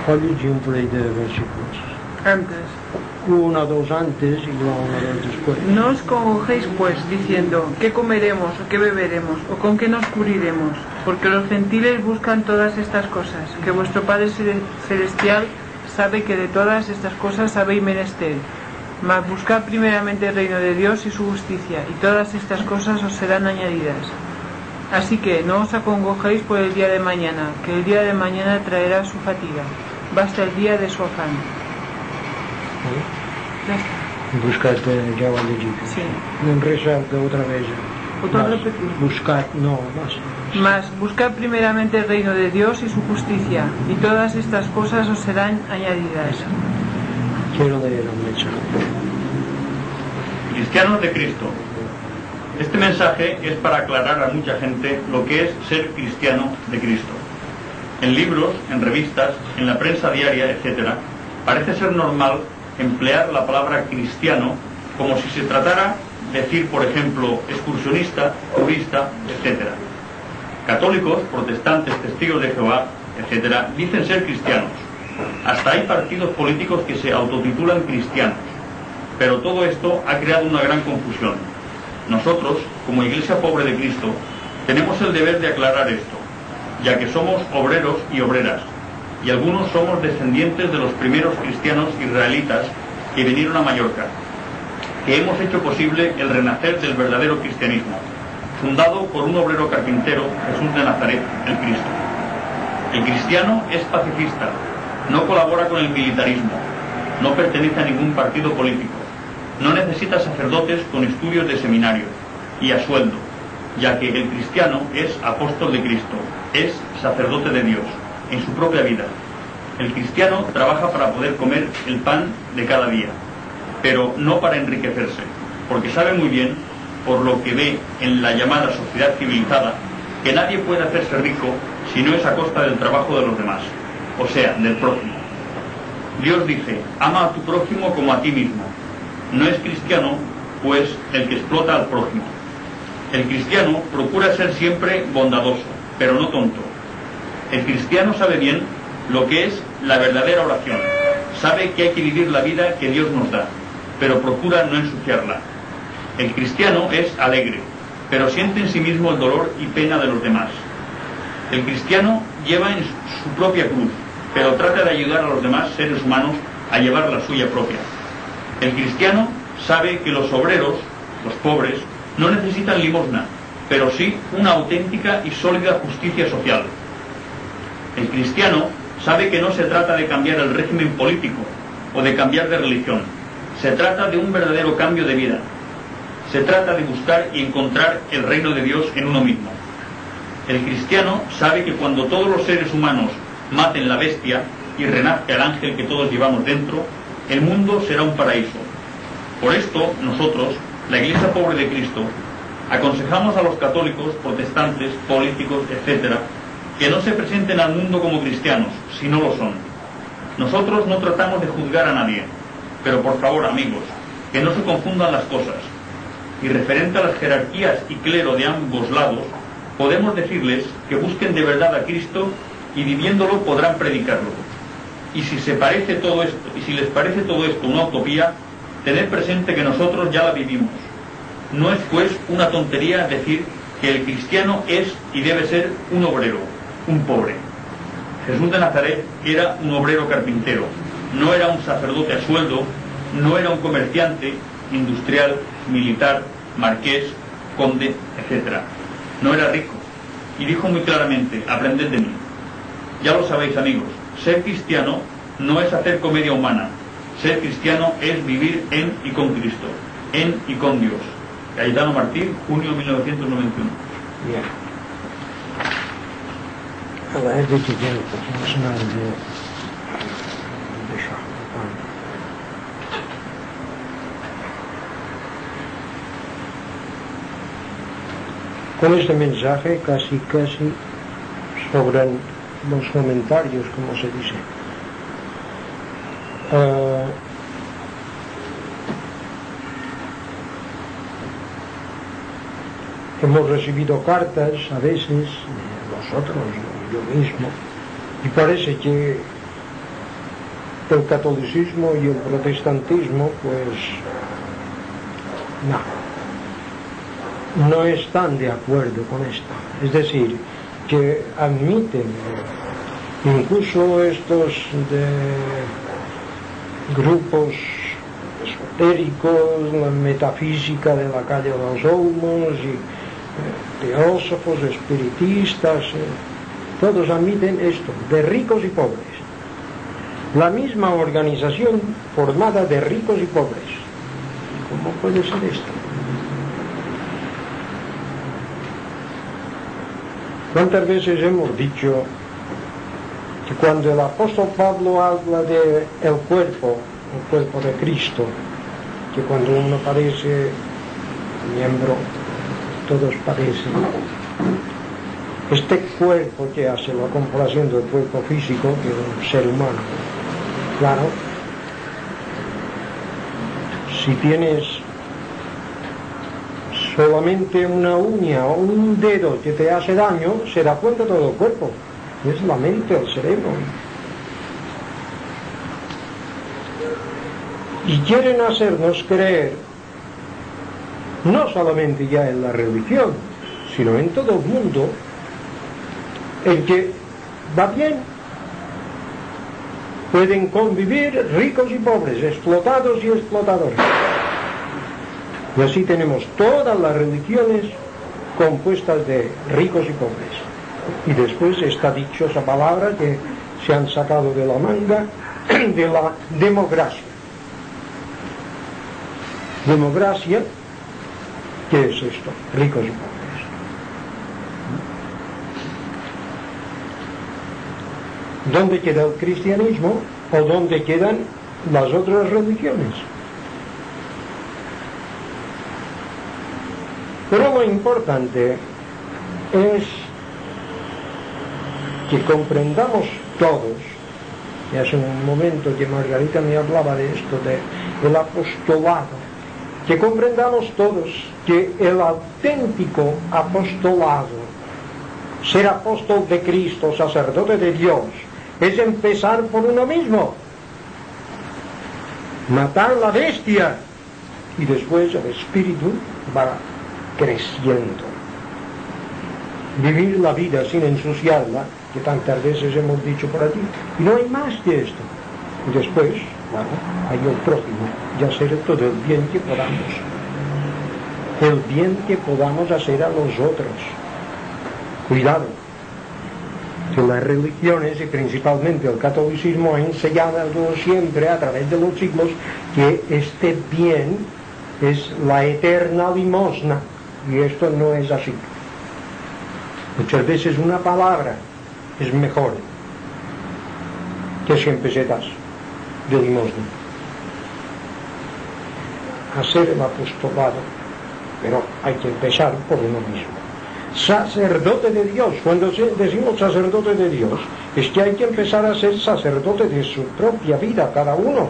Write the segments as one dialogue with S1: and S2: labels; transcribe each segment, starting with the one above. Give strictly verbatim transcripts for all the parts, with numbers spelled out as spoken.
S1: Escolhe un por ahí de versículos.
S2: Antes.
S1: Uno o dos antes y luego uno o dos después.
S2: No os congojéis pues diciendo, ¿qué comeremos o qué beberemos o con qué nos cubriremos? Porque los gentiles buscan todas estas cosas, que vuestro Padre Celestial sabe que de todas estas cosas habéis menester. Mas buscad primeramente el reino de Dios y su justicia, y todas estas cosas os serán añadidas. Así que no os acongojéis por el día de mañana, que el día de mañana traerá su fatiga. Basta el día de su afán.
S1: ¿Sí? Ya está. Buscad ya va leído.
S2: Sí.
S1: No rezar de otra vez.
S2: ¿Otra repetir?
S1: Buscad, no, más.
S2: Mas buscad primeramente el reino de Dios y su justicia, y todas estas cosas os serán añadidas.
S1: Quiero leer un mensaje.
S3: Cristianos de Cristo. Este mensaje es para aclarar a mucha gente lo que es ser cristiano de Cristo. En libros, en revistas, en la prensa diaria, etcétera, parece ser normal emplear la palabra cristiano como si se tratara de decir, por ejemplo, excursionista, turista, etcétera. Católicos, protestantes, testigos de Jehová, etcétera, dicen ser cristianos. Hasta hay partidos políticos que se autotitulan cristianos. Pero todo esto ha creado una gran confusión. Nosotros, como Iglesia Pobre de Cristo, tenemos el deber de aclarar esto, ya que somos obreros y obreras, y algunos somos descendientes de los primeros cristianos israelitas que vinieron a Mallorca, que hemos hecho posible el renacer del verdadero cristianismo, fundado por un obrero carpintero, Jesús de Nazaret, el Cristo. El cristiano es pacifista, no colabora con el militarismo, no pertenece a ningún partido político, no necesita sacerdotes con estudios de seminario y a sueldo, ya que el cristiano es apóstol de Cristo, es sacerdote de Dios, en su propia vida. El cristiano trabaja para poder comer el pan de cada día, pero no para enriquecerse, porque sabe muy bien, por lo que ve en la llamada sociedad civilizada, que nadie puede hacerse rico si no es a costa del trabajo de los demás, o sea, del prójimo. Dios dice, ama a tu prójimo como a ti mismo. No es cristiano, pues, el que explota al prójimo. El cristiano procura ser siempre bondadoso, pero no tonto. El cristiano sabe bien lo que es la verdadera oración. Sabe que hay que vivir la vida que Dios nos da, pero procura no ensuciarla. El cristiano es alegre, pero siente en sí mismo el dolor y pena de los demás. El cristiano lleva en su propia cruz, pero trata de ayudar a los demás seres humanos a llevar la suya propia. El cristiano sabe que los obreros, los pobres, no necesitan limosna, pero sí una auténtica y sólida justicia social. El cristiano sabe que no se trata de cambiar el régimen político o de cambiar de religión. Se trata de un verdadero cambio de vida. Se trata de buscar y encontrar el reino de Dios en uno mismo. El cristiano sabe que cuando todos los seres humanos maten la bestia y renazca el ángel que todos llevamos dentro, el mundo será un paraíso. Por esto, nosotros, la Iglesia Pobre de Cristo, aconsejamos a los católicos, protestantes, políticos, etcétera, que no se presenten al mundo como cristianos, si no lo son. Nosotros no tratamos de juzgar a nadie, pero por favor, amigos, que no se confundan las cosas. Y referente a las jerarquías y clero de ambos lados, podemos decirles que busquen de verdad a Cristo y viviéndolo podrán predicarlo. Y si se parece todo esto, y si les parece todo esto una utopía, tened presente que nosotros ya la vivimos. No es pues una tontería decir que el cristiano es y debe ser un obrero, un pobre. Jesús de Nazaret era un obrero carpintero, no era un sacerdote a sueldo, no era un comerciante, industrial, militar, marqués, conde, etcétera. No era rico. Y dijo muy claramente, aprended de mí. Ya lo sabéis, amigos, ser cristiano no es hacer comedia humana. Ser cristiano es vivir en y con Cristo, en y con Dios. Cayetano Martín, junio de mil novecientos noventa y uno.
S1: Bien. A ver, de qué tiempo, pues no es de... de eso. Con este mensaje casi, casi sobran los comentarios, como se dice. Uh, hemos recibido cartas a veces, nosotros, yo, yo mismo, y parece que el catolicismo y el protestantismo, pues no, no están de acuerdo con esto. Es decir, que admiten, incluso estos de grupos esotéricos, la metafísica de la calle de los Olmos, y eh, teósofos, espiritistas, eh, todos admiten esto, de ricos y pobres. La misma organización formada de ricos y pobres. ¿Cómo puede ser esto? ¿Cuántas veces hemos dicho que cuando el apóstol Pablo habla de el cuerpo, el cuerpo de Cristo, que cuando uno parece miembro, todos parecen, este cuerpo que hace la comparación del cuerpo físico que un ser humano, claro, si tienes solamente una uña o un dedo que te hace daño, se da cuenta todo el cuerpo. Es la mente, el cerebro. Y quieren hacernos creer, no solamente ya en la religión, sino en todo el mundo, en que va bien, pueden convivir ricos y pobres, explotados y explotadores. Y así tenemos todas las religiones compuestas de ricos y pobres. Y después está dichosa palabra que se han sacado de la manga, de la democracia. Democracia, ¿qué es esto? Ricos y pobres. ¿Dónde queda el cristianismo o dónde quedan las otras religiones? Pero lo importante es que comprendamos todos, y hace un momento que Margarita me hablaba de esto, de el apostolado, que comprendamos todos que el auténtico apostolado, ser apóstol de Cristo, sacerdote de Dios, es empezar por uno mismo, matar la bestia, y después el espíritu va creciendo. Vivir la vida sin ensuciarla, que tantas veces hemos dicho por aquí, y no hay más que esto. Y después, bueno, hay el prójimo, y hacer todo el bien que podamos, el bien que podamos hacer a los otros. Cuidado, que las religiones, y principalmente el catolicismo, ha enseñado siempre a través de los siglos que este bien es la eterna limosna, y esto no es así. Muchas veces una palabra es mejor que cien pesetas de limosna. Hacer el apostolado, pero hay que empezar por uno mismo. Sacerdote de Dios, cuando decimos sacerdote de Dios, es que hay que empezar a ser sacerdote de su propia vida, cada uno.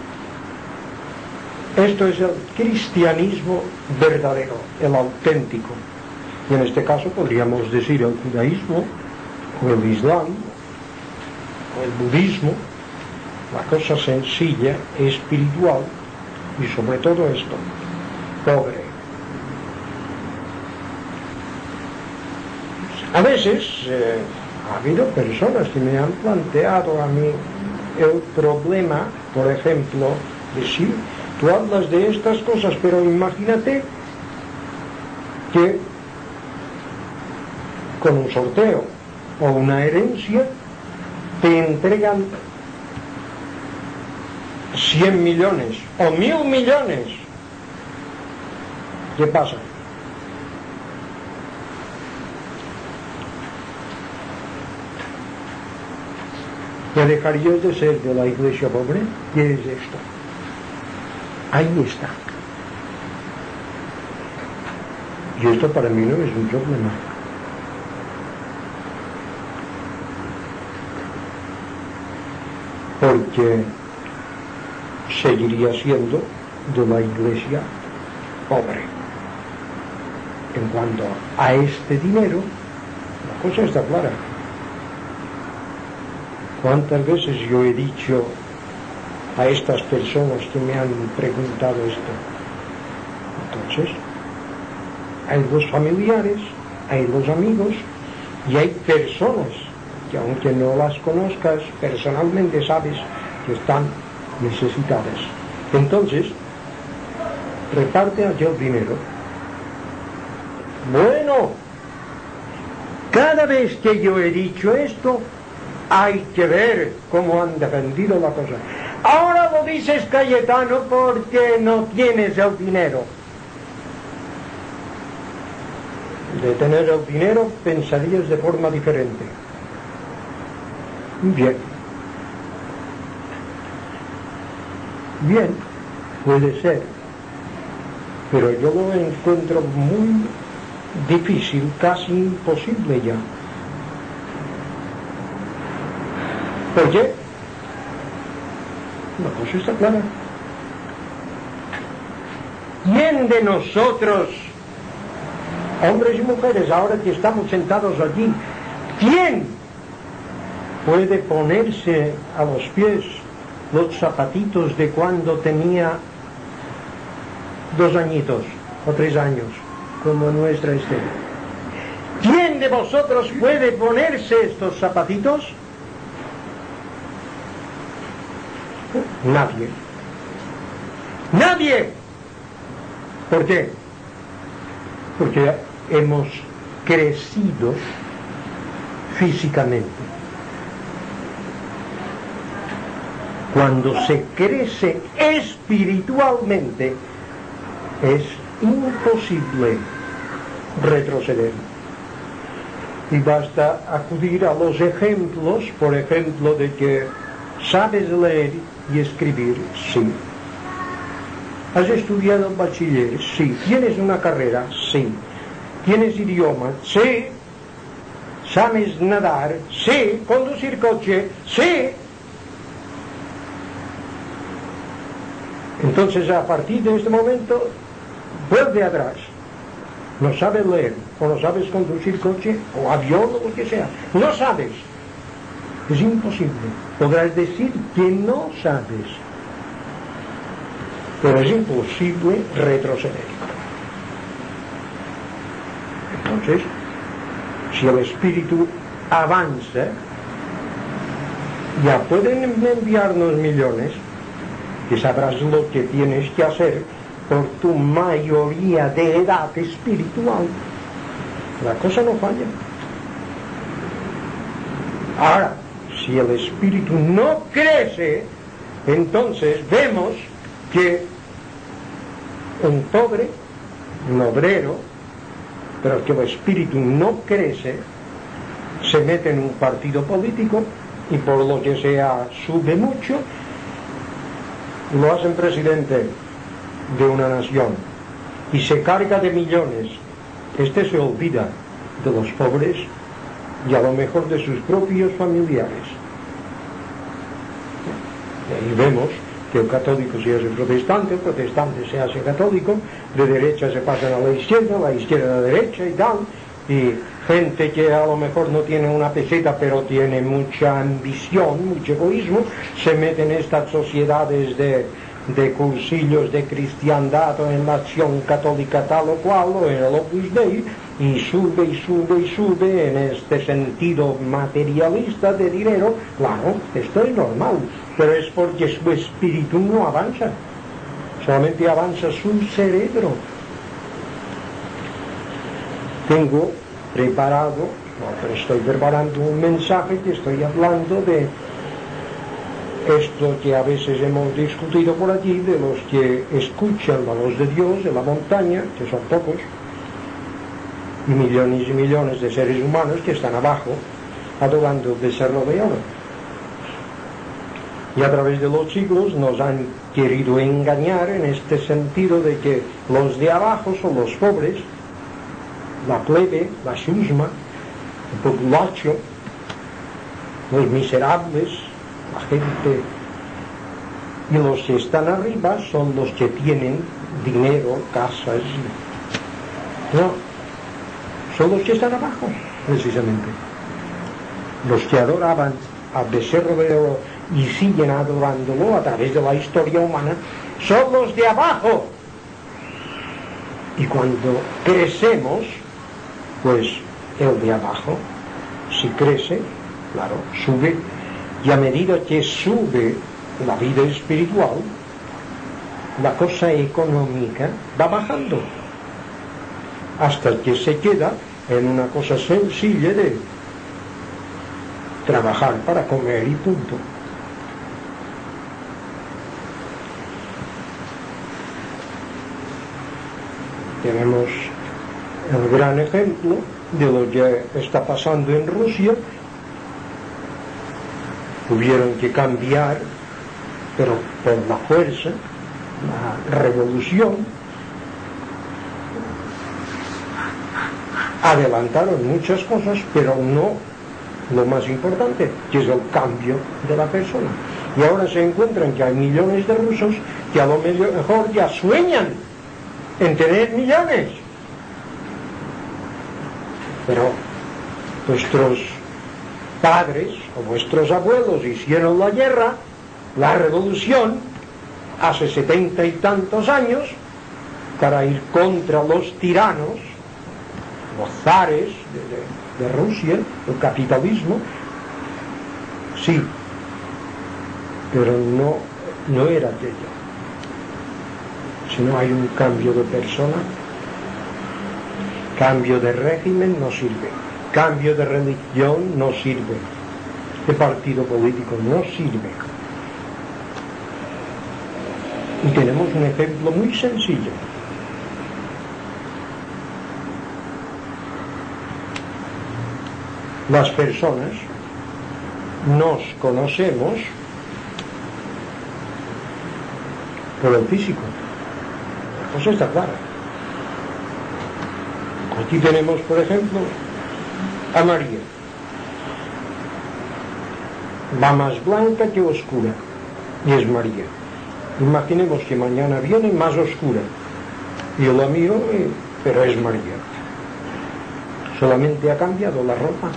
S1: Esto es el cristianismo verdadero, el auténtico. Y en este caso podríamos decir el judaísmo, o el islam, o el budismo, la cosa sencilla, espiritual, y sobre todo esto, pobre. A veces eh, ha habido personas que me han planteado a mí el problema, por ejemplo, de sí, tú hablas de estas cosas, pero imagínate que con un sorteo o una herencia te entregan cien millones o mil millones. ¿Qué pasa? ¿Ya dejarías de ser de la iglesia pobre? ¿Qué es esto? Ahí está. Y esto para mí no es un problema. Porque seguiría siendo de la iglesia pobre. En cuanto a este dinero, la cosa está clara. ¿Cuántas veces yo he dicho a estas personas que me han preguntado esto. Entonces, hay los familiares, hay los amigos y hay personas que aunque no las conozcas personalmente sabes que están necesitadas. Entonces, reparte allí el dinero. Bueno, cada vez que yo he dicho esto, hay que ver cómo han defendido la cosa. Ahora lo dices, Cayetano, porque no tienes el dinero. De tener el dinero pensarías de forma diferente. Bien. Bien, puede ser. Pero yo lo encuentro muy difícil, casi imposible ya. ¿Por qué? La cosa está clara. ¿Quién de nosotros, hombres y mujeres, ahora que estamos sentados allí, quién puede ponerse a los pies los zapatitos de cuando tenía dos añitos o tres años, como nuestra Esther? ¿Quién de vosotros puede ponerse estos zapatitos? Nadie. Nadie. ¿Por qué? Porque hemos crecido físicamente. Cuando se crece espiritualmente, es imposible retroceder. Y basta acudir a los ejemplos, por ejemplo, de que sabes leer y escribir, sí. ¿Has estudiado bachiller? Sí. ¿Tienes una carrera? Sí. ¿Tienes idioma? Sí. ¿Sabes nadar? Sí. ¿Conducir coche? Sí. Entonces, a partir de este momento, vuelve atrás. No sabes leer, o no sabes conducir coche, o avión, o lo que sea. No sabes. Es imposible. Podrás decir que no sabes, pero es imposible retroceder. Entonces, si el espíritu avanza, ya pueden enviarnos millones, que sabrás lo que tienes que hacer por tu mayoría de edad espiritual. La cosa no falla. Ahora, si el espíritu no crece, entonces vemos que un pobre, un obrero, pero que el espíritu no crece, se mete en un partido político y por lo que sea sube mucho, lo hacen presidente de una nación y se carga de millones. Este se olvida de los pobres y a lo mejor de sus propios familiares. Y vemos que el católico se hace protestante, el protestante se hace católico, de derecha se pasan a la izquierda, la izquierda a la derecha y tal, y gente que a lo mejor no tiene una peseta pero tiene mucha ambición, mucho egoísmo, se mete en estas sociedades de, de cursillos de cristiandad o en la acción católica tal o cual, o en el Opus Dei, y sube y sube y sube en este sentido materialista de dinero. Claro, esto es normal, pero es porque su espíritu no avanza, solamente avanza su cerebro. Tengo preparado, no, estoy preparando un mensaje que estoy hablando de esto que a veces hemos discutido por allí, de los que escuchan la voz de Dios en la montaña, que son pocos, y millones y millones de seres humanos que están abajo adorando el becerro de oro. Y a través de los siglos nos han querido engañar en este sentido de que los de abajo son los pobres, la plebe, la chusma, el populacho, los miserables, la gente, y los que están arriba son los que tienen dinero, casas. No, son los que están abajo, precisamente. Los que adoraban al becerro de oro y siguen adorándolo a través de la historia humana, son los de abajo. Y cuando crecemos, pues el de abajo, si crece, claro, sube, y a medida que sube la vida espiritual, la cosa económica va bajando, hasta que se queda en una cosa sencilla de trabajar para comer y punto. Tenemos el gran ejemplo de lo que está pasando en Rusia. Tuvieron que cambiar, pero por la fuerza, la revolución. Adelantaron muchas cosas, pero no lo más importante, que es el cambio de la persona. Y ahora se encuentran que hay millones de rusos que a lo mejor ya sueñan en tener millones. Pero vuestros padres o vuestros abuelos hicieron la guerra, la revolución, hace setenta y tantos años, para ir contra los tiranos, los zares de, de, de Rusia, el capitalismo. Sí, pero no, no era aquello. Si no hay un cambio de persona, cambio de régimen no sirve, cambio de religión no sirve, de partido político no sirve. Y tenemos un ejemplo muy sencillo. Las personas nos conocemos por el físico. La cosa está clara. Aquí tenemos, por ejemplo, a María. Va más blanca que oscura, y es María. Imaginemos que mañana viene más oscura, y yo la miro, eh, pero es María. Solamente ha cambiado la ropa.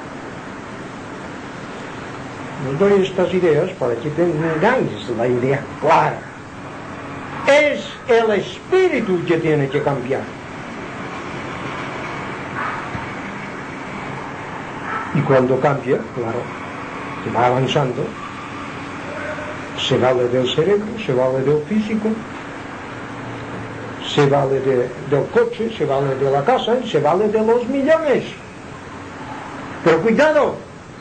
S1: Os doy estas ideas para que tengáis la idea clara. Es el espíritu que tiene que cambiar. Y cuando cambia, claro, se va avanzando, se vale del cerebro, se vale del físico, se vale de, del coche, se vale de la casa y se vale de los millones. Pero cuidado,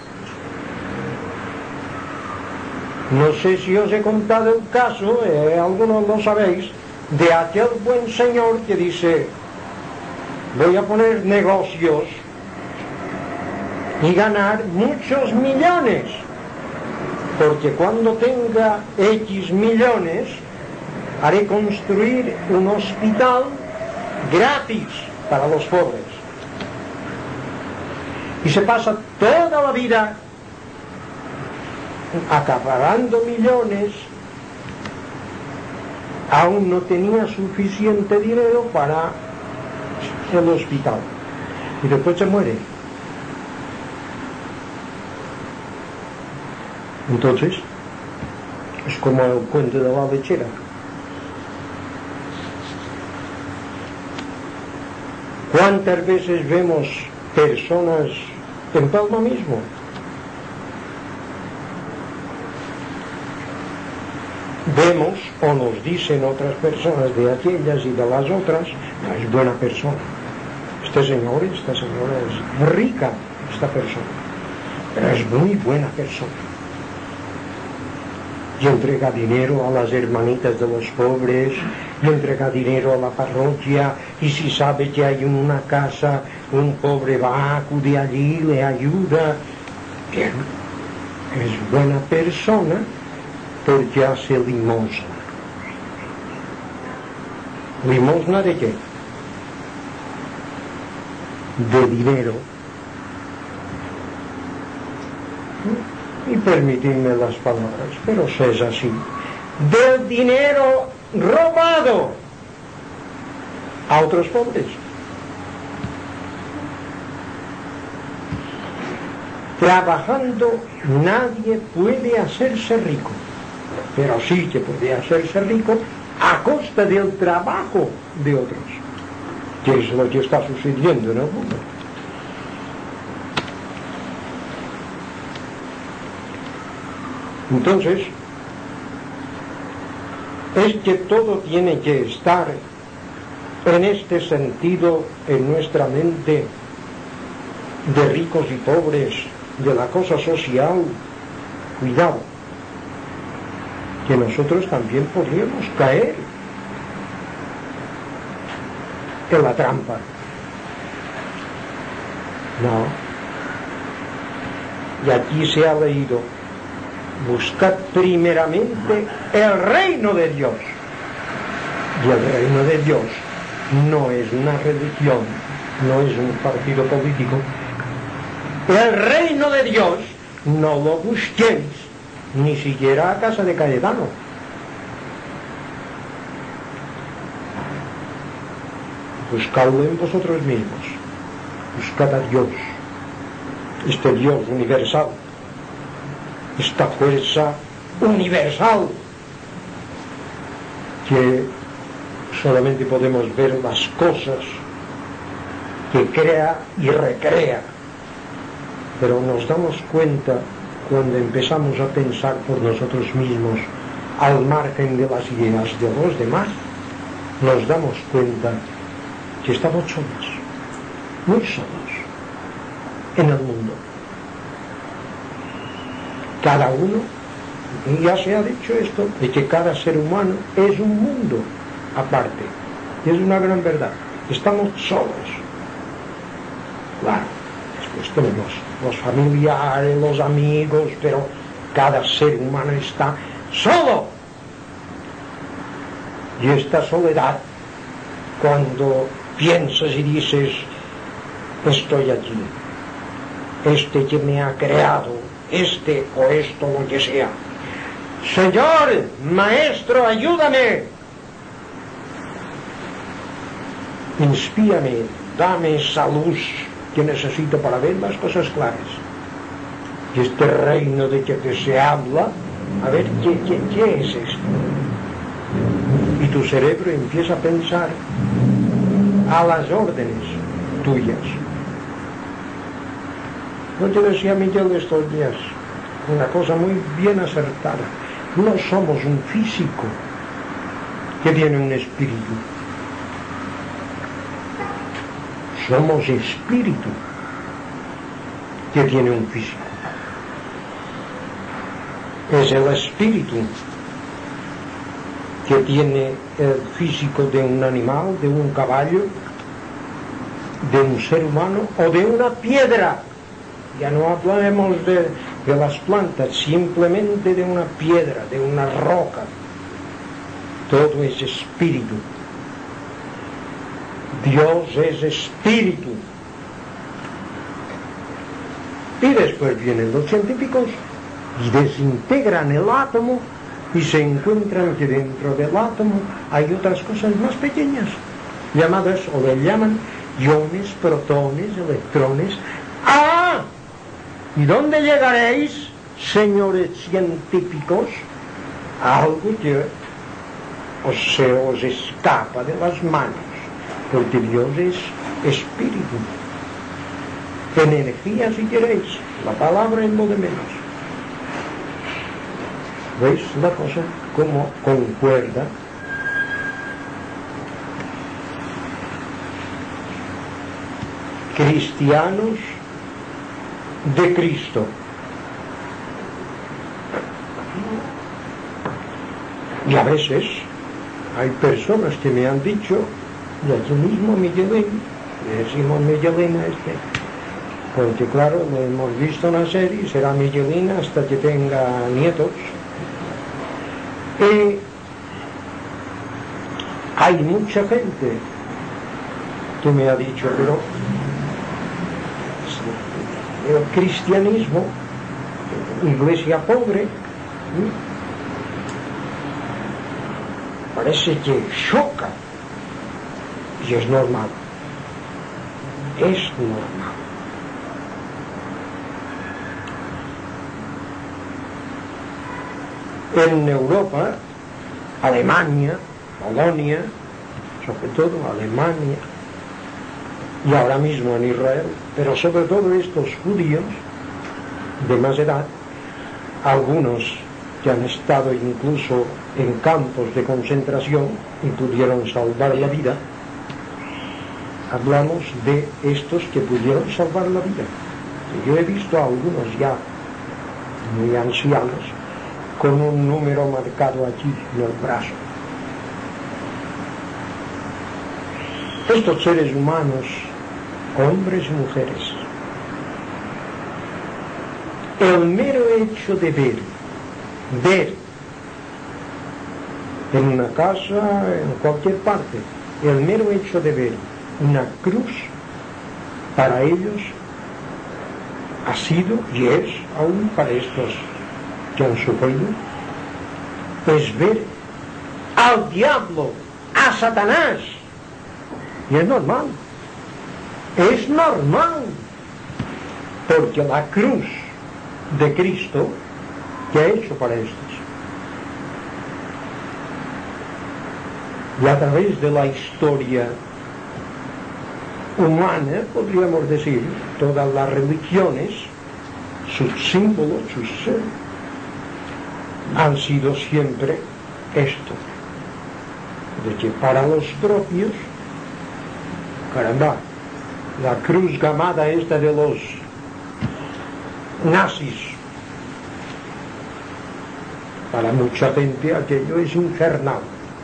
S1: no sé si os he contado el caso, eh, algunos lo sabéis, de aquel buen señor que dice: voy a poner negocios y ganar muchos millones, porque cuando tenga X millones haré construir un hospital gratis para los pobres. Y se pasa toda la vida acaparando millones, aún no tenía suficiente dinero para el hospital, y después se muere. Entonces es como el cuento de la lechera. ¿Cuántas veces vemos personas en Palma mismo vemos o nos dicen otras personas de aquellas y de las otras: no es buena persona, este señor, esta señora es rica, esta persona, pero es muy buena persona, y entrega dinero a las hermanitas de los pobres, y entrega dinero a la parroquia, y si sabe que hay una casa, un pobre va, acude allí, le ayuda. Bien, es buena persona porque hace limosna. ¿Limosna de qué? De dinero. Y permitidme las palabras, pero si es así, del dinero robado a otros pobres. trabajando nadie puede hacerse rico, pero sí que puede hacerse rico a costa del trabajo de otros, que es lo que está sucediendo en el mundo. Entonces, es que todo tiene que estar en este sentido en nuestra mente, de ricos y pobres, de la cosa social. Cuidado, que nosotros también podríamos caer en la trampa. No. Y aquí se ha leído: buscad primeramente el reino de Dios. Y el reino de Dios no es una religión, no es un partido político. El reino de Dios no lo busquéis ni siquiera a casa de Cayetano. Buscadlo en vosotros mismos. Buscad a Dios, este Dios universal, esta fuerza universal que solamente podemos ver las cosas que crea y recrea, pero nos damos cuenta cuando empezamos a pensar por nosotros mismos al margen de las ideas de los demás, nos damos cuenta que estamos solos, muy solos en el mundo. Cada uno, y ya se ha dicho esto, de que cada ser humano es un mundo aparte, y es una gran verdad. Estamos solos. Claro, después tenemos los familiares, los amigos, pero cada ser humano está solo. Y esta soledad, cuando piensas y dices: estoy aquí, este que me ha creado, este o esto, lo que sea, Señor, Maestro, ayúdame, inspírame, dame esa luz que necesito para ver las cosas claras. Y este reino de que te se habla, a ver, ¿qué, qué, qué es esto? Y tu cerebro empieza a pensar a las órdenes tuyas. No te decía Miguel estos días una cosa muy bien acertada: no somos un físico que tiene un espíritu, somos espíritu que tiene un físico. Es el espíritu que tiene el físico de un animal, de un caballo, de un ser humano o de una piedra. Ya no hablemos de, de las plantas, simplemente de una piedra, de una roca. Todo es espíritu. Dios es espíritu. Y después vienen los científicos y desintegran el átomo y se encuentran que dentro del átomo hay otras cosas más pequeñas, llamadas, o le llaman, iones, protones, electrones. ¡Ah! ¿Y dónde llegaréis, señores científicos? Algo que os, se os escapa de las manos, porque Dios es espíritu, energía, si queréis, la palabra es lo de menos. ¿Veis la cosa como concuerda? Cristianos de Cristo. Y a veces hay personas que me han dicho, y aquí mismo Miguelín, le decimos Miguelín a este, porque claro, lo hemos visto nacer y será Miguelín hasta que tenga nietos. Y hay mucha gente que me ha dicho, pero el cristianismo, iglesia pobre, parece que choca, y es normal, es normal. En Europa, Alemania, Polonia, sobre todo Alemania, y ahora mismo en Israel, pero sobre todo estos judíos de más edad, algunos que han estado incluso en campos de concentración y pudieron salvar la vida. Hablamos de estos que pudieron salvar la vida. Yo he visto a algunos ya muy ancianos con un número marcado aquí en el brazo. Estos seres humanos, hombres y mujeres, el mero hecho de ver, ver en una casa, en cualquier parte, el mero hecho de ver una cruz, para ellos ha sido y es, aún para estos que han sufrido, es ver al diablo, a Satanás. Y es normal, es normal, porque la cruz de Cristo, ¿qué ha hecho para estos? Y a través de la historia humana, podríamos decir, todas las religiones, sus símbolos, sus eh, han sido siempre esto, de que para los propios, caramba, la cruz gamada esta de los nazis, para mucha gente aquello es infernal.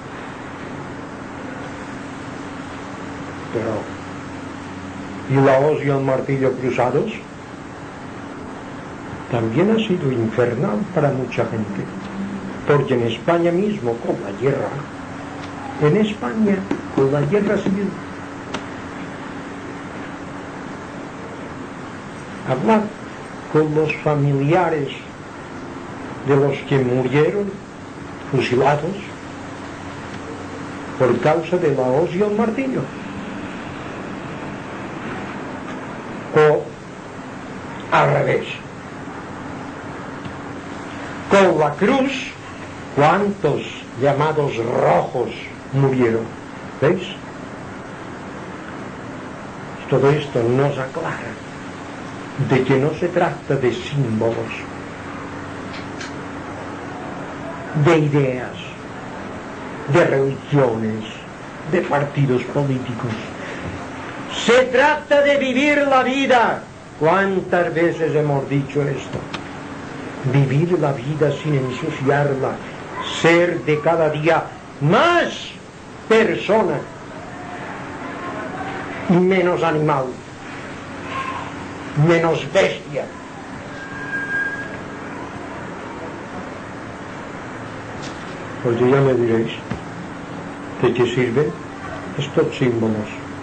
S1: Pero, ¿y la hoz y el martillo cruzados? También ha sido infernal para mucha gente, porque en España mismo, con la guerra, en España, con la guerra civil, hablar con los familiares de los que murieron fusilados por causa de la hoz y el martillo, o al revés, con la cruz, ¿cuántos llamados rojos murieron? ¿Veis? Todo esto nos aclara de que no se trata de símbolos, de ideas, de religiones, de partidos políticos. Se trata de vivir la vida. ¿Cuántas veces hemos dicho esto? Vivir la vida sin ensuciarla, ser de cada día más persona y menos animal, menos bestia. Pues ya me diréis, ¿de qué sirven estos símbolos?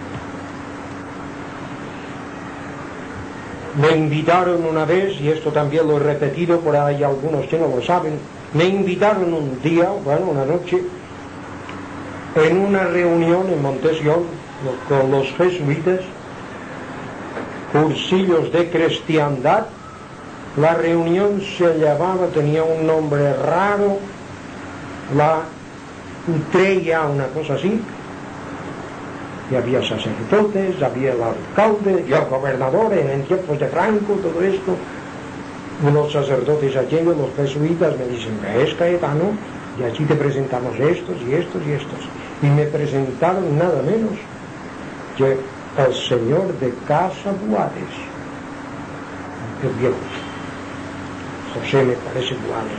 S1: Me invitaron una vez, y esto también lo he repetido, por ahí algunos que no lo saben, me invitaron un día, bueno, una noche, en una reunión en Montesión con los jesuitas, cursillos de cristiandad. La reunión se llamaba, tenía un nombre raro, la Utrella, una cosa así, y había sacerdotes, había el alcalde y el gobernador en tiempos de Franco, todo esto. Unos sacerdotes aquellos, los jesuitas, me dicen, ¿ves, Cayetano? Y aquí te presentamos estos y estos y estos. Y me presentaron nada menos que el señor de Casa Buárez, el viejo José, me parece, Buárez,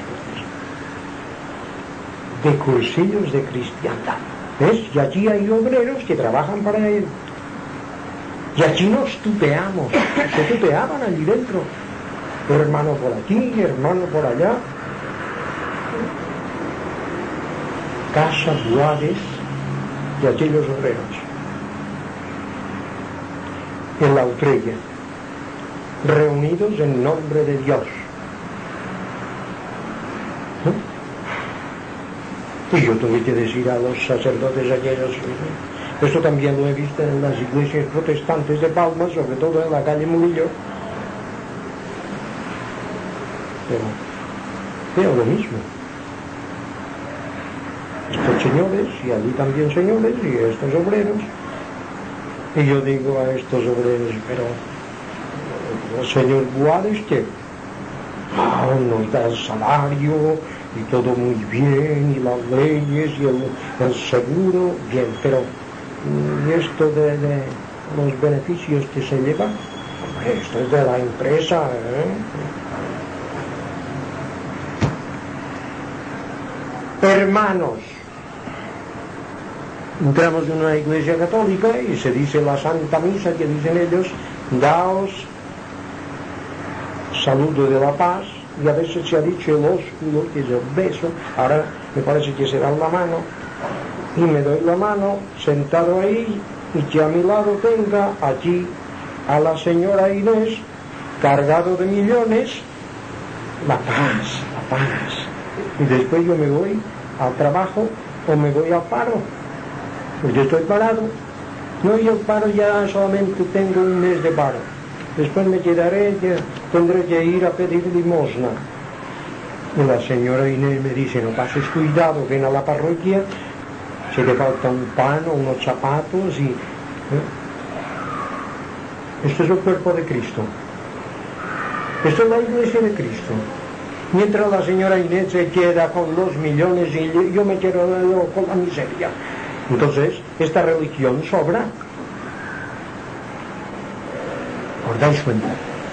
S1: de cursillos de cristiandad. ¿Ves? Y allí hay obreros que trabajan para él. Y allí nos tuteamos, se tuteaban allí dentro. Hermano por aquí, hermano por allá. Casa Buárez de aquellos obreros. En la Utrella, reunidos en nombre de Dios. Y yo tuve que decir a los sacerdotes aquellos, esto también lo he visto en las iglesias protestantes de Palma, sobre todo en la calle Murillo, pero veo lo mismo. señores, y allí también señores, y estos obreros. Y yo digo a estos obreros, pero el señor Guades, que ah, nos da el salario y todo muy bien, y las leyes y el, el seguro, bien, pero y esto de, de los beneficios que se lleva, esto es de la empresa, ¿eh? Hermanos, entramos en una iglesia católica y se dice la Santa Misa, que dicen ellos, daos saludo de la paz, y a veces se ha dicho el ósculo, que es el beso. Ahora me parece que será la mano, y me doy la mano sentado ahí, y que a mi lado tenga allí a la señora Inés, cargado de millones, la paz, la paz. Y después yo me voy al trabajo o me voy al paro, pues yo estoy parado. No, y el paro ya solamente tengo un mes de paro, después me quedaré, que tendré que ir a pedir limosna. Y la señora Inés me dice, no pases cuidado, ven a la parroquia, si te falta un pan o unos zapatos, y ¿eh? Esto es el cuerpo de Cristo, esto es la iglesia de Cristo. Mientras la señora Inés se queda con los millones y yo me quedo con la miseria, entonces esta religión sobra. ¿Os dais cuenta?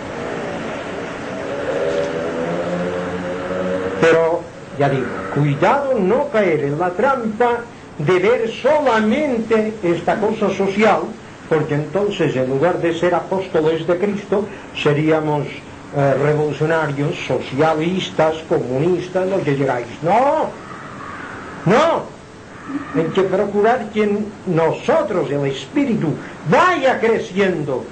S1: Pero, ya digo, cuidado no caer en la trampa de ver solamente esta cosa social, porque entonces en lugar de ser apóstoles de Cristo seríamos eh, revolucionarios, socialistas, comunistas, lo que queráis. No, no. Hay que procurar que en nosotros el espíritu vaya creciendo.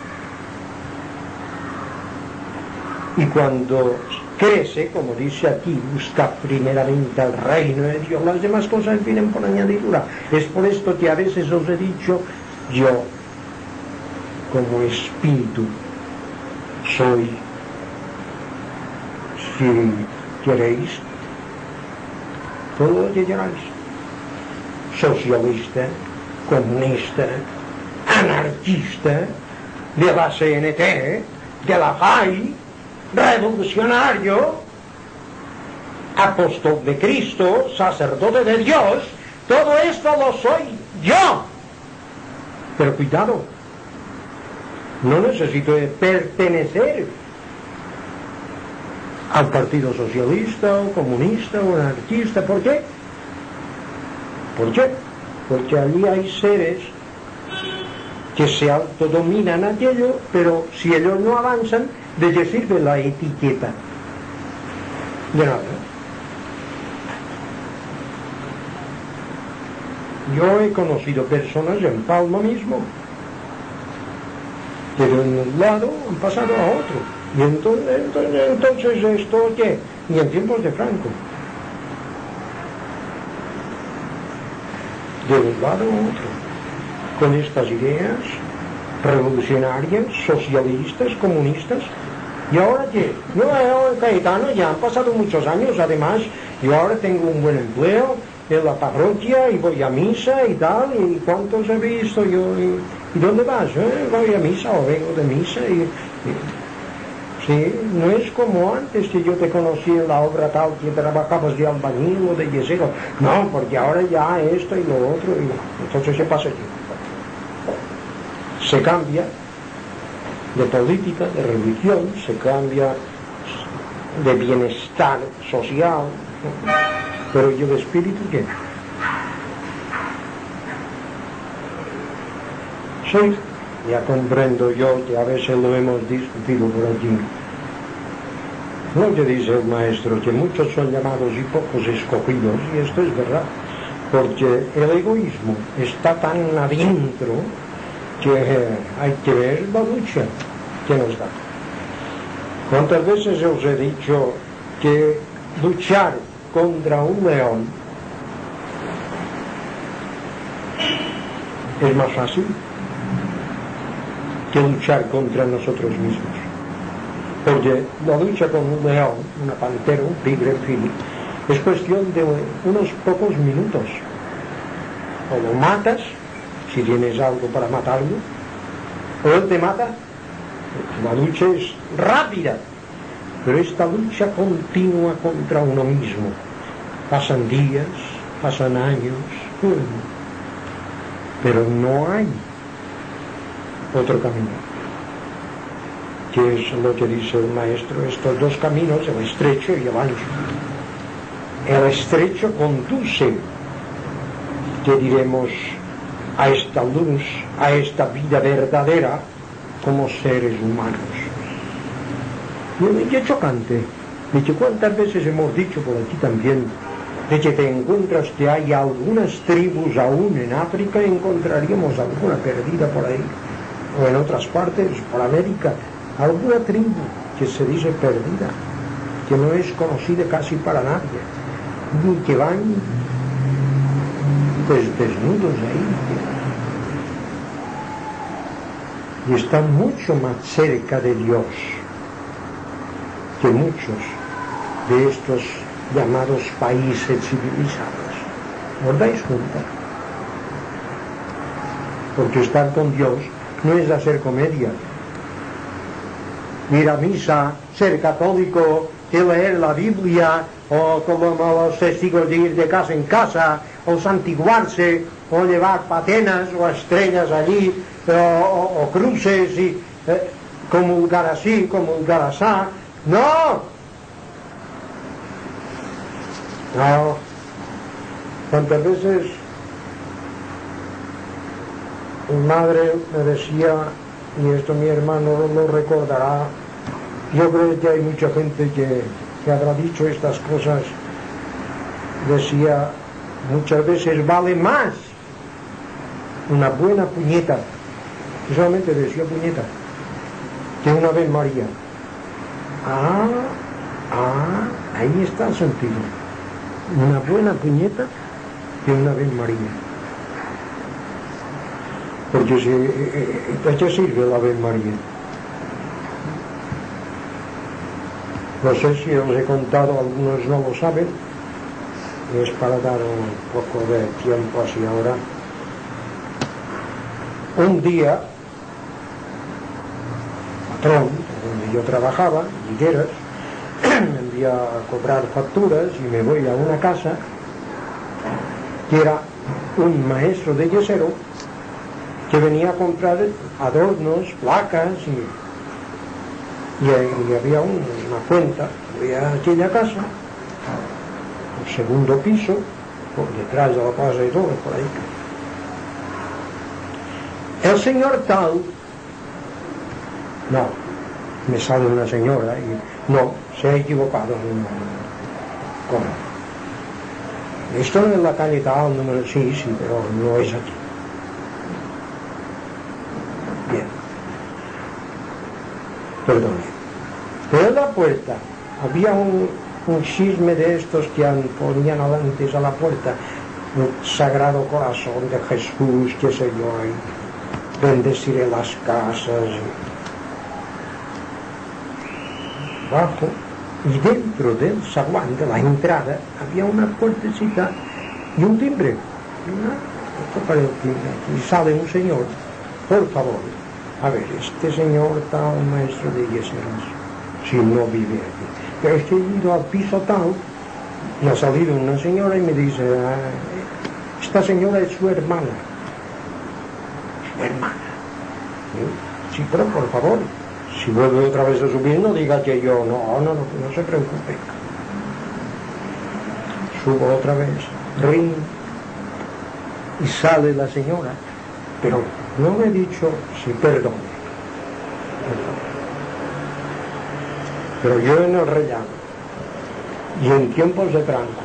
S1: Y cuando crece, como dice aquí, busca primeramente el reino de Dios, las demás cosas vienen por añadidura. Es por esto que a veces os he dicho, yo como espíritu soy, si queréis, todo lo que queráis, socialista, comunista, anarquista, de la C N T, de la F A I, revolucionario, apóstol de Cristo, sacerdote de Dios, todo esto lo soy yo. Pero cuidado, no necesito pertenecer al Partido Socialista o Comunista o Anarquista. ¿Por qué? ¿Por qué? Porque allí hay seres que se autodominan aquello, pero si ellos no avanzan, ¿de qué sirve la etiqueta? De nada. Yo he conocido personas en Palma mismo, pero en un lado han pasado a otro. Y entonces, entonces, entonces ¿esto qué? Y en tiempos de Franco. De un lado a otro, con estas ideas revolucionarias, socialistas, comunistas. ¿Y ahora qué? No, ahora Cayetano, ya han pasado muchos años, además, yo ahora tengo un buen empleo en la parroquia y voy a misa y tal, y ¿cuántos he visto yo? ¿Y, ¿y dónde vas? ¿Eh? Voy a misa o vengo de misa y, y... Sí, no es como antes que yo te conocí en la obra tal, que trabajabas de albañil o de yesero. No, porque ahora ya esto y lo otro, y entonces ¿qué pasa aquí? Se cambia de política, de religión, se cambia de bienestar social, pero ¿y el espíritu qué? Sí, ya comprendo yo que a veces lo hemos discutido por allí. Lo que dice el maestro, que muchos son llamados y pocos escogidos, y esto es verdad, porque el egoísmo está tan adentro que hay que ver la lucha que nos da. ¿Cuántas veces os he dicho que luchar contra un león es más fácil que luchar contra nosotros mismos? Porque la lucha con un león, una pantera, un tigre, en fin, Es cuestión de unos pocos minutos. O lo matas, si tienes algo para matarlo, o él te mata. La lucha es rápida, pero esta lucha continua contra uno mismo. Pasan días, pasan años, pero no hay otro camino. Que es lo que dice el maestro, estos dos caminos, el estrecho y el ancho. El estrecho conduce, que diremos, a esta luz, a esta vida verdadera como seres humanos. Y es chocante, de que cuántas veces hemos dicho por aquí también, de que te encuentras que hay algunas tribus aún en África, encontraríamos alguna perdida por ahí, o en otras partes, por América, alguna tribu que se dice perdida, que no es conocida casi para nadie, ni que van pues desnudos ahí, y están mucho más cerca de Dios que muchos de estos llamados países civilizados. ¿Os dais cuenta? Porque estar con Dios no es hacer comedia, ir a misa, ser católico, y leer la Biblia, o como los testigos de ir de casa en casa, o santiguarse, o llevar patenas o estrellas allí, o, o, o cruces, y eh, comulgar así, comulgar asá. ¡No! No. ¿Cuántas veces mi madre me decía, y esto mi hermano lo recordará, yo creo que hay mucha gente que, que habrá dicho estas cosas, decía, muchas veces vale más una buena puñeta, y solamente decía puñeta, que una Ave María. Ah, ah, ahí está el sentido. Una buena puñeta que una Ave María. Porque si, ¿de qué sirve la Ave María? No sé si os he contado, algunos no lo saben, es para dar un poco de tiempo así ahora. Un día, patrón, donde yo trabajaba, Higueras, me envía a cobrar facturas y me voy a una casa que era un maestro de yesero que venía a comprar adornos, placas y, y, y había un, una cuenta, había aquella casa, un segundo piso, por detrás de la casa y todo, por ahí. El señor tal, no, me sale una señora y no, se ha equivocado. ¿Cómo? Esto no es la calle tal, número, sí, sí, pero no es aquí. Bien. Perdone. Pero en la puerta había un, un chisme de estos que ponían adelante a la puerta, un Sagrado Corazón de Jesús, qué sé yo, y bendeciré las casas. Bajo, y dentro del zaguán de la entrada había una puertecita y un timbre. ¿No? Para el timbre. Y sale un señor, por favor, a ver, este señor tal maestro de yeseras, si no vive aquí. Pero es que he ido al piso tal y ha salido una señora y me dice, ah, esta señora es su hermana. Su hermana. ¿Sí? Sí, pero por favor, si vuelve otra vez a subir, no diga que yo, no, no, no, no se preocupe. Subo otra vez, ring, y sale la señora, pero no me he dicho, sí, perdón, perdón. Pero yo en el rellano, y en tiempos de Franco,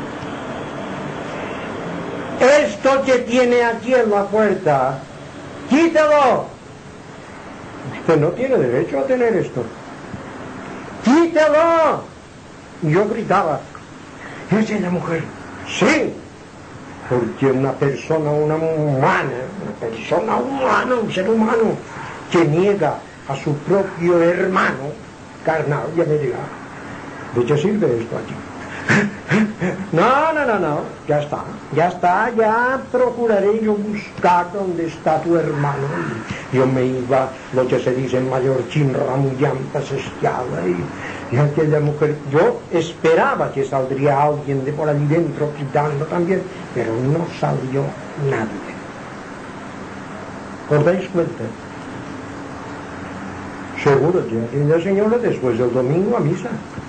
S1: esto que tiene aquí en la puerta, quítelo. Usted no tiene derecho a tener esto. ¡Quítelo! Y yo gritaba. ¿Es la mujer? Sí. Porque una persona, una humana, una persona humana, un ser humano, que niega a su propio hermano carnal, ya me dirá, ¿de qué sirve esto aquí? No, no, no, no, ya está, ya está, ya procuraré yo buscar dónde está tu hermano. Y yo me iba, lo que se dice en mallorquín, ramullanta, sestiada, y, y aquella mujer, yo esperaba que saldría alguien de por allí dentro gritando también, pero no salió nadie. ¿Os dais cuenta? Seguro que aquella señora después del domingo a misa,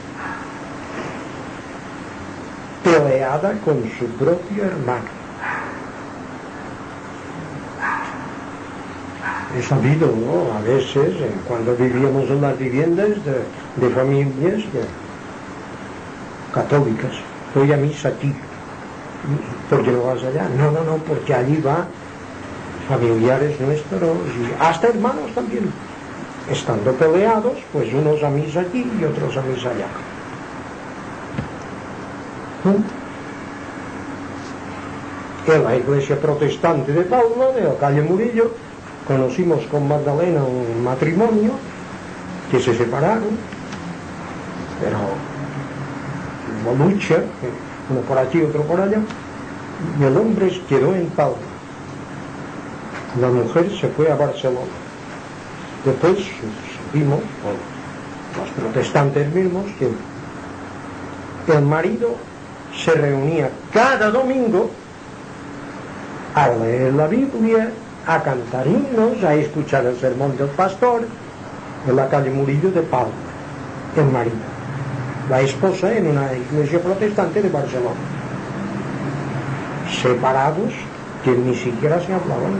S1: peleada con su propio hermano. He sabido, ¿no? A veces, eh, cuando vivíamos en las viviendas de, de familias eh, católicas, voy a misa aquí. ¿Por qué no vas allá? No, no, no, porque allí va familiares nuestros y hasta hermanos también. Estando peleados, pues unos a misa aquí y otros a misa allá. En la iglesia protestante de Palma, de la calle Murillo, conocimos con Magdalena un matrimonio que se separaron, pero hubo lucha, uno por aquí, otro por allá, y el hombre quedó en Palma. La mujer se fue a Barcelona. Después supimos, los protestantes mismos, que el marido se reunía cada domingo a leer la Biblia, a cantar himnos, a escuchar el sermón del pastor en la calle Murillo de Palma, el marido. La esposa en una iglesia protestante de Barcelona. Separados, que ni siquiera se hablaban.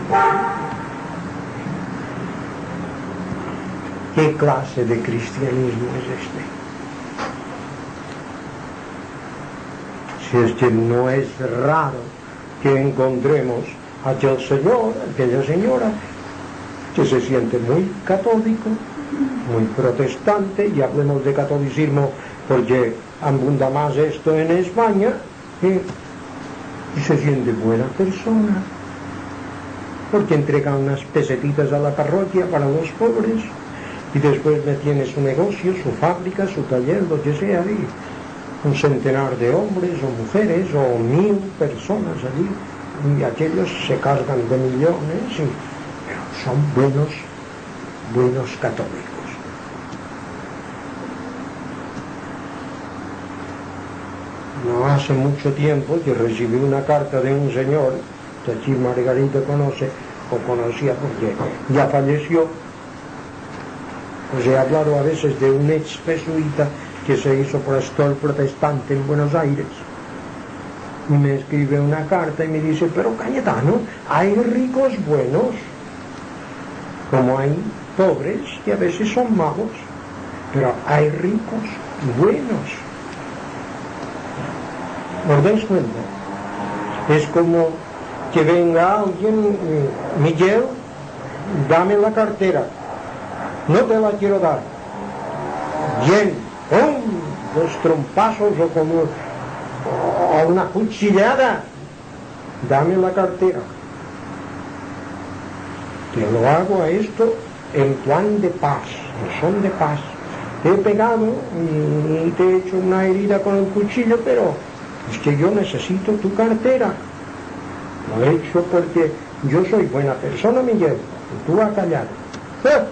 S1: ¿Qué clase de cristianismo es este? Si es que no es raro que encontremos a aquel señor, aquella señora, que se siente muy católico, muy protestante, y hablemos de catolicismo porque abunda más esto en España, ¿eh? Y se siente buena persona, porque entrega unas pesetitas a la parroquia para los pobres, y después me tiene su negocio, su fábrica, su taller, lo que sea, y un centenar de hombres o mujeres o mil personas allí, y aquellos se cargan de millones, y, pero son buenos, buenos católicos. No hace mucho tiempo que recibí una carta de un señor, que aquí Margarita conoce, o conocía porque ya falleció. Pues he hablado a veces de un ex jesuita que se hizo pastor protestante en Buenos Aires, y me escribe una carta y me dice: pero Cayetano, hay ricos buenos como hay pobres que a veces son malos, pero hay ricos buenos. ¿Os dais cuenta? Es como que venga alguien: Miguel, dame la cartera. No te la quiero dar. Bien, ¡pum! Dos trompazos o como o una cuchillada. Dame la cartera. Te lo hago a esto en plan de paz, en son de paz. Te he pegado y te he hecho una herida con el cuchillo, pero es que yo necesito tu cartera. Lo he hecho porque yo soy buena persona, Miguel, y tú a callar. ¡Eh!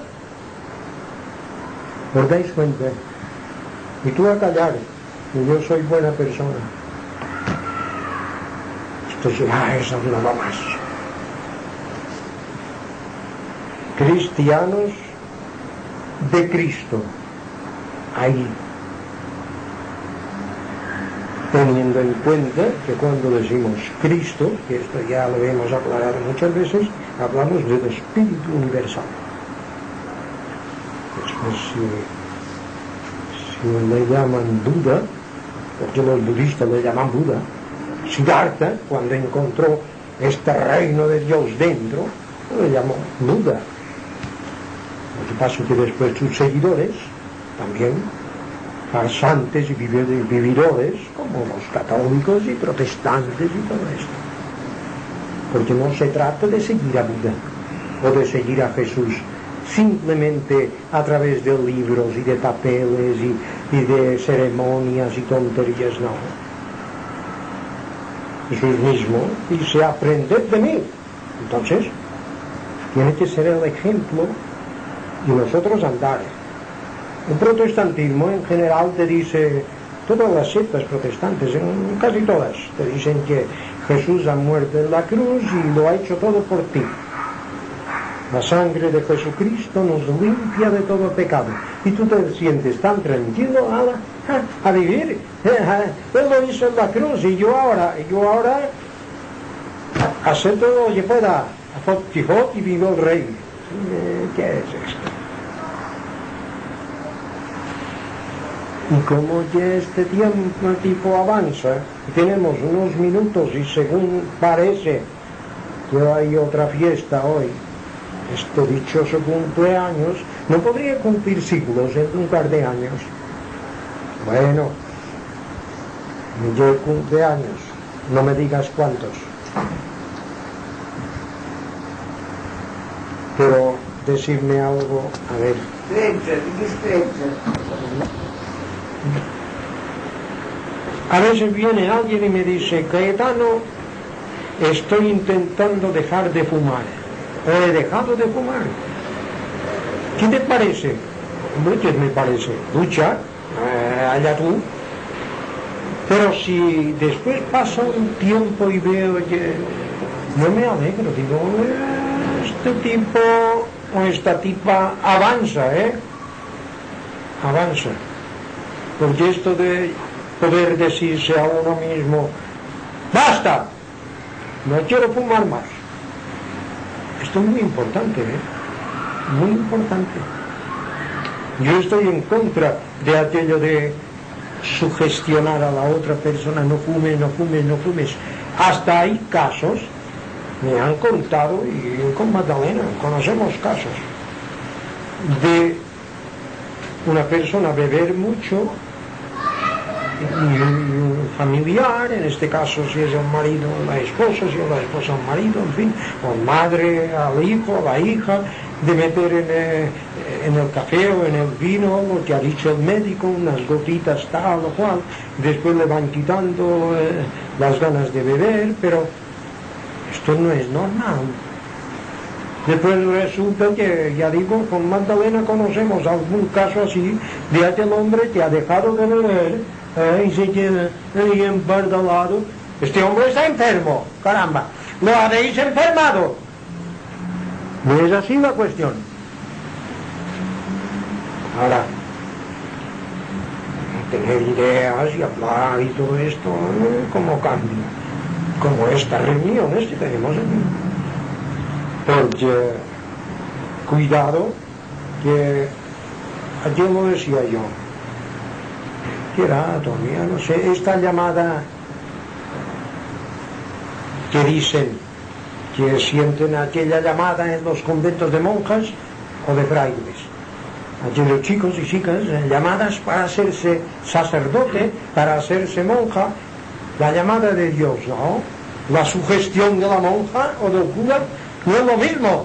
S1: ¿Os dais cuenta? Y tú a callar, y yo soy buena persona. Esto ya es nada más. Cristianos de Cristo, ahí, teniendo en cuenta que cuando decimos Cristo, que esto ya lo hemos aclarado muchas veces, hablamos del Espíritu Universal. Después, si, si le llaman Buda, porque los budistas le llaman Buda, Siddhartha, cuando encontró este reino de Dios dentro, le llamó Buda. Lo que pasa es que después sus seguidores, también farsantes y vividores, como los católicos y protestantes y todo esto. Porque no se trata de seguir a Buda o de seguir a Jesús simplemente a través de libros y de papeles y, y de ceremonias y tonterías, no. Jesús mismo dice, aprended de mí. Entonces, tiene que ser el ejemplo y nosotros andar. El protestantismo en general te dice, todas las sectas protestantes, casi todas, te dicen que Jesús ha muerto en la cruz y lo ha hecho todo por ti. La sangre de Jesucristo nos limpia de todo pecado. Y tú te sientes tan tranquilo a, a vivir. Él lo hizo en la cruz y yo ahora, yo ahora hacer todo lo que pueda. A Fort Quijote y vivo el rey. ¿Qué es esto? Y como ya este tiempo, el tipo avanza, tenemos unos minutos y según parece que hay otra fiesta hoy, este dichoso cumpleaños, no podría cumplir siglos en un par de años. Bueno, yo cumpleaños, no me digas cuántos. Pero decirme algo, a ver. A veces viene alguien y me dice, Cayetano, estoy intentando dejar de fumar. O he dejado de fumar. ¿Qué te parece? ¿Qué me parece? Lucha, eh, allá tú. Pero si después pasa un tiempo y veo que no me alegro, digo, este tipo o esta tipa avanza, ¿eh? Avanza. Porque esto de poder decirse a uno mismo, ¡basta! No quiero fumar más. Esto es muy importante, ¿eh? Muy importante. Yo estoy en contra de aquello de sugestionar a la otra persona, no fumes, no fumes, no fumes. Hasta hay casos, me han contado, y con Magdalena conocemos casos, de una persona beber mucho, y un familiar, en este caso si es el marido la esposa, si es la esposa el marido, en fin, o madre al hijo, a la hija, de meter en el, en el café o en el vino lo que ha dicho el médico, unas gotitas tal o cual, después le van quitando eh, las ganas de beber, pero esto no es normal. Después resulta que, ya digo, con Magdalena conocemos algún caso así de aquel hombre que ha dejado de beber, Eh, y se queda ahí empardalado. Este hombre está enfermo, caramba, lo habéis enfermado. No es así la cuestión. Ahora, tener ideas y hablar y todo esto, ¿eh? ¿Cómo cambia? Como estas reuniones que tenemos aquí. Porque, cuidado, que ayer lo decía yo, que era todavía, no sé, esta llamada que dicen que sienten aquella llamada en los conventos de monjas o de frailes, aquellos chicos y chicas llamadas para hacerse sacerdote, para hacerse monja, la llamada de Dios, ¿no? La sugestión de la monja o del cura no es lo mismo.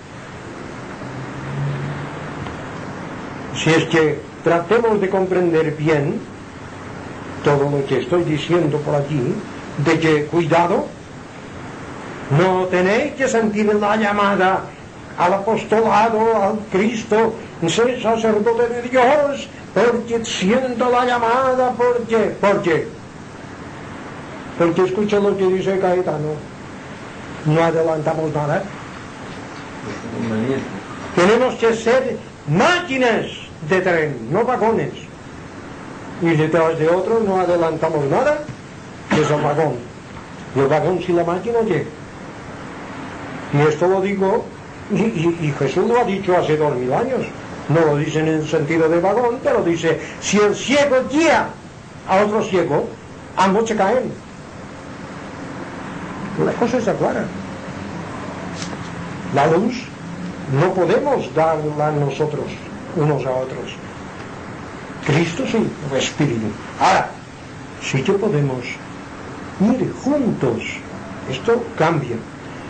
S1: Si es que tratemos de comprender bien todo lo que estoy diciendo por aquí, de que, cuidado, no tenéis que sentir la llamada al apostolado, al Cristo, ser sacerdote de Dios, porque siento la llamada, porque, porque, porque escucha lo que dice Cayetano, no adelantamos nada. Tenemos que ser máquinas de tren, no vagones. Y detrás de otro no adelantamos nada, que es el vagón. Y el vagón sin la máquina llega. Y esto lo digo, y, y, y Jesús lo ha dicho hace dos mil años. No lo dice en el sentido de vagón, pero dice, si el ciego guía a otro ciego, ambos se caen. La cosa está clara. La luz no podemos darla nosotros, unos a otros. Cristo sí, el Espíritu. Ahora, sí que podemos ir juntos. Esto cambia.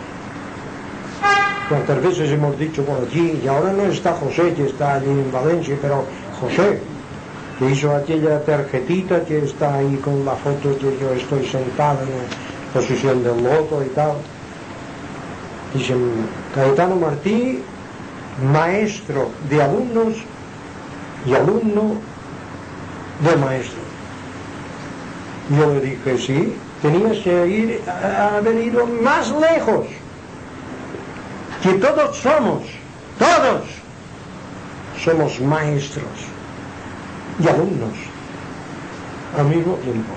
S1: Cuántas veces hemos dicho por aquí, y ahora no está José, que está allí en Valencia, pero José, que hizo aquella tarjetita que está ahí con la foto que yo estoy sentado en el exposición del loto y tal. Dicen, Cayetano Martí, maestro de alumnos y alumno de maestro. Yo le dije, sí, tenías que ir a haber ido más lejos, que todos somos, todos somos maestros y alumnos al mismo tiempo.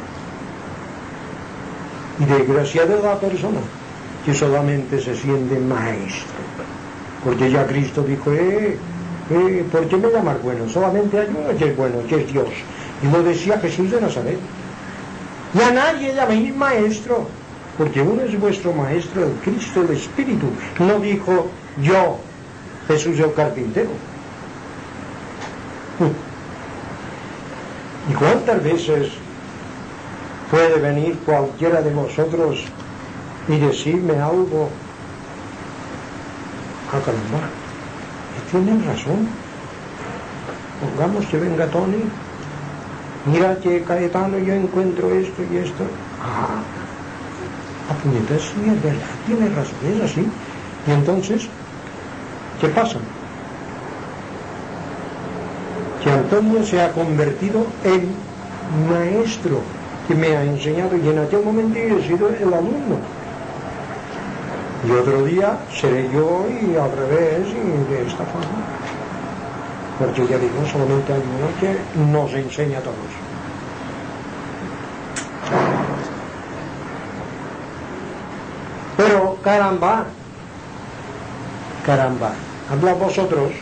S1: Y desgraciada de la persona que solamente se siente maestro, porque ya Cristo dijo, eh, eh, ¿por qué me llamar bueno? Solamente hay uno que es bueno, que es Dios. Y lo decía Jesús de Nazaret. Y a nadie llaméis maestro, porque uno es vuestro maestro, el Cristo, el Espíritu. No dijo yo, Jesús el carpintero. ¿Y cuántas veces puede venir cualquiera de vosotros y decirme algo? Ah, caramba, y tienen razón. Pongamos que venga Tony, mira que Cayetano yo encuentro esto y esto. Ah, a puñetas, sí, es verdad, tiene razón, es así. Y entonces, ¿qué pasa? Que Antonio se ha convertido en maestro, que me ha enseñado, y en aquel momento yo he sido el alumno. Y otro día seré yo y al revés, y de esta forma. Porque ya digo, solamente hay uno que nos enseña a todos. Pero caramba, caramba, habla vosotros.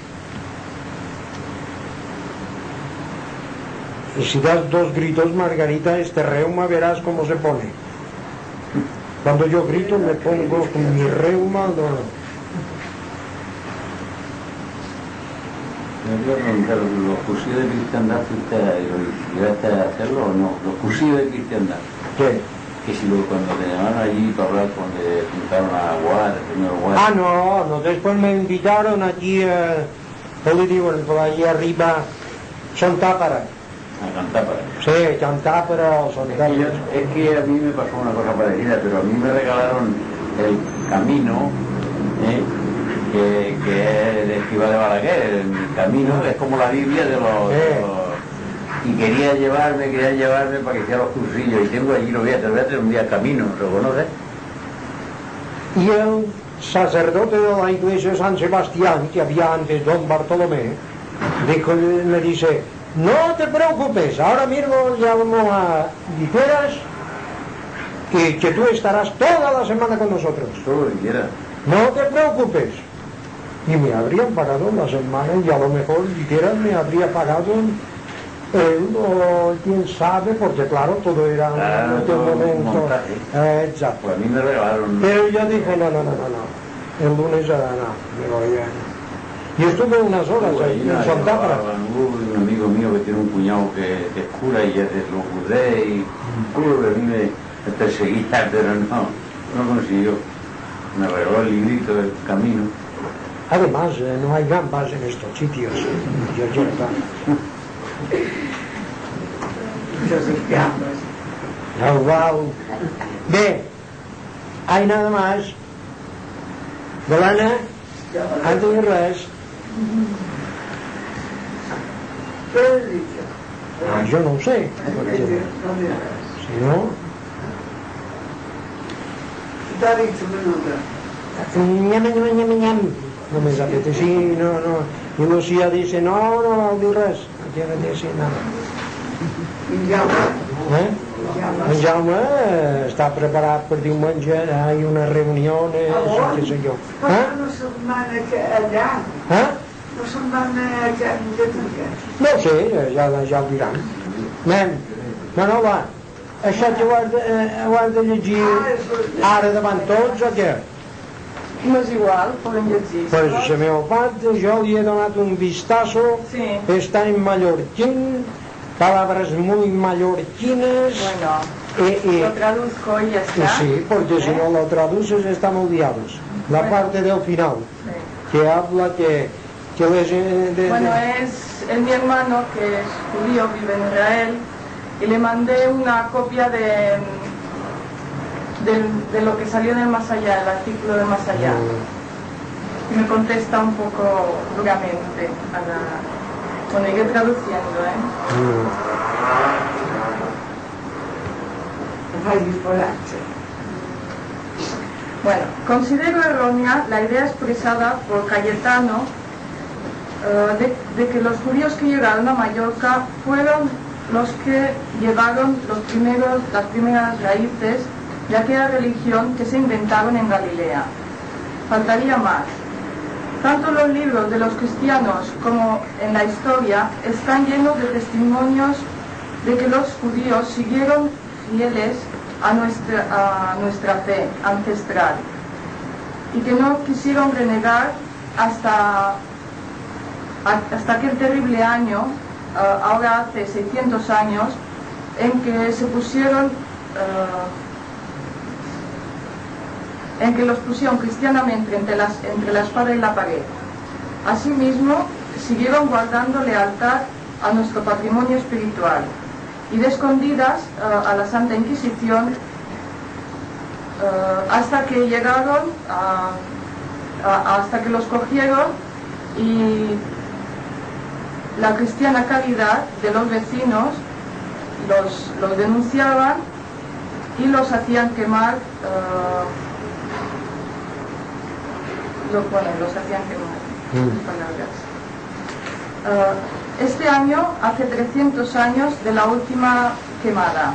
S1: Y si das dos gritos, Margarita, este reuma verás cómo se pone. Cuando yo grito me pongo con mi reuma. No.
S4: Yo quiero preguntar, ¿los cursillos de cristiandad usted lo llegaste a hacerlo o no? Los cursillos de cristiandad.
S1: ¿Qué?
S4: Que si lo, cuando te llamaron allí para hablar cuando te juntaron a Guad, el señor Guad.
S1: Ah, no, no, después me invitaron aquí, eh, por allí arriba, Son Tápara.
S4: A Cantápara.
S1: Sí, Cantápara o Son Tápara.
S4: Es que a mí me pasó una cosa parecida, pero a mí me regalaron el camino, ¿eh? que, que es de Escribá de Balaguer, el camino es como la Biblia de los,
S1: eh.
S4: de los... Y quería llevarme, quería llevarme para que hiciera los cursillos, y tengo allí, lo voy a hacer, voy a hacer un día camino, ¿lo conoces?
S1: Y el sacerdote de la iglesia de San Sebastián, que había antes, don Bartolomé, dijo, le dice, no te preocupes, ahora mismo llamo a Viteras y que tú estarás toda la semana con nosotros.
S4: Todo lo que quieras.
S1: No te preocupes. Y me habrían pagado la semana y a lo mejor Viteras me habría pagado él o quién sabe, porque claro, todo era
S4: claro,
S1: en aquel momento. Eh, exacto.
S4: Pues a mí me regalaron.
S1: Pero yo dije, no, no, no, no, no. El lunes ya no, me voy a... Y estuve unas horas ahí en Son Tápara.
S4: Un amigo mío que tiene un cuñado que, que es cura y es de Locudé y puro que a mí me, me perseguía, pero no, no consiguió. Me regaló el librito del camino.
S1: Además, eh, no hay gambas en estos sitios. Yo quiero estar. Oh, wow. Bé, hay nada más. Bolana, antes de res. Ah, yo no sé. Porque, si no... Ñam, ñam, ñam, ñam. No me apetece, sí, no, no. Y Lucía dice, no, no, no dic res. No tiene que decir nada. Eh? En Jaume està preparat per diumenge, hi ha unes reunions, ah, què sé jo.
S5: Eh? No se'n van allà.
S1: Eh?
S5: No se'n van allà de Turquia.
S1: No ho sé, ja, ja ho diran. Nen, no, no, va. Això que ho has de, ho has de llegir ara davant tots o què?
S2: No és igual, podem llegir.
S1: Pues se meu parte, jo li he donat un vistazo,
S2: sí.
S1: Está en mallorquín, palabras muy mallorquinas.
S2: Bueno,
S1: eh, eh,
S2: lo traduzco y ya está.
S1: Sí, porque ¿eh? Si no lo traduces estamos liados. La bueno. Parte del final, sí. Que habla que... que les, de, de,
S2: bueno, es el, mi hermano que es judío, vive en Israel, y le mandé una copia de, del, de lo que salió en el Más Allá, el artículo de Más Allá. Y me contesta un poco duramente a la... Bueno, iré traduciendo, ¿eh? Bueno, considero errónea la idea expresada por Cayetano uh, de, de que los judíos que llegaron a Mallorca fueron los que llevaron los primeros, las primeras raíces de aquella religión que se inventaron en Galilea. Faltaría más. Tanto los libros de los cristianos como en la historia están llenos de testimonios de que los judíos siguieron fieles a nuestra, a nuestra fe ancestral y que no quisieron renegar hasta, hasta aquel terrible año, uh, ahora hace seiscientos años, en que se pusieron, uh, en que los pusieron cristianamente entre, las, entre la espada y la pared. Asimismo, siguieron guardando lealtad a nuestro patrimonio espiritual y de escondidas uh, a la Santa Inquisición uh, hasta que llegaron, a, a, hasta que los cogieron y la cristiana caridad de los vecinos los, los denunciaban y los hacían quemar, uh, lo, bueno, los hacían quemar, mm. palabras. Uh, Este año hace trescientos años de la última quemada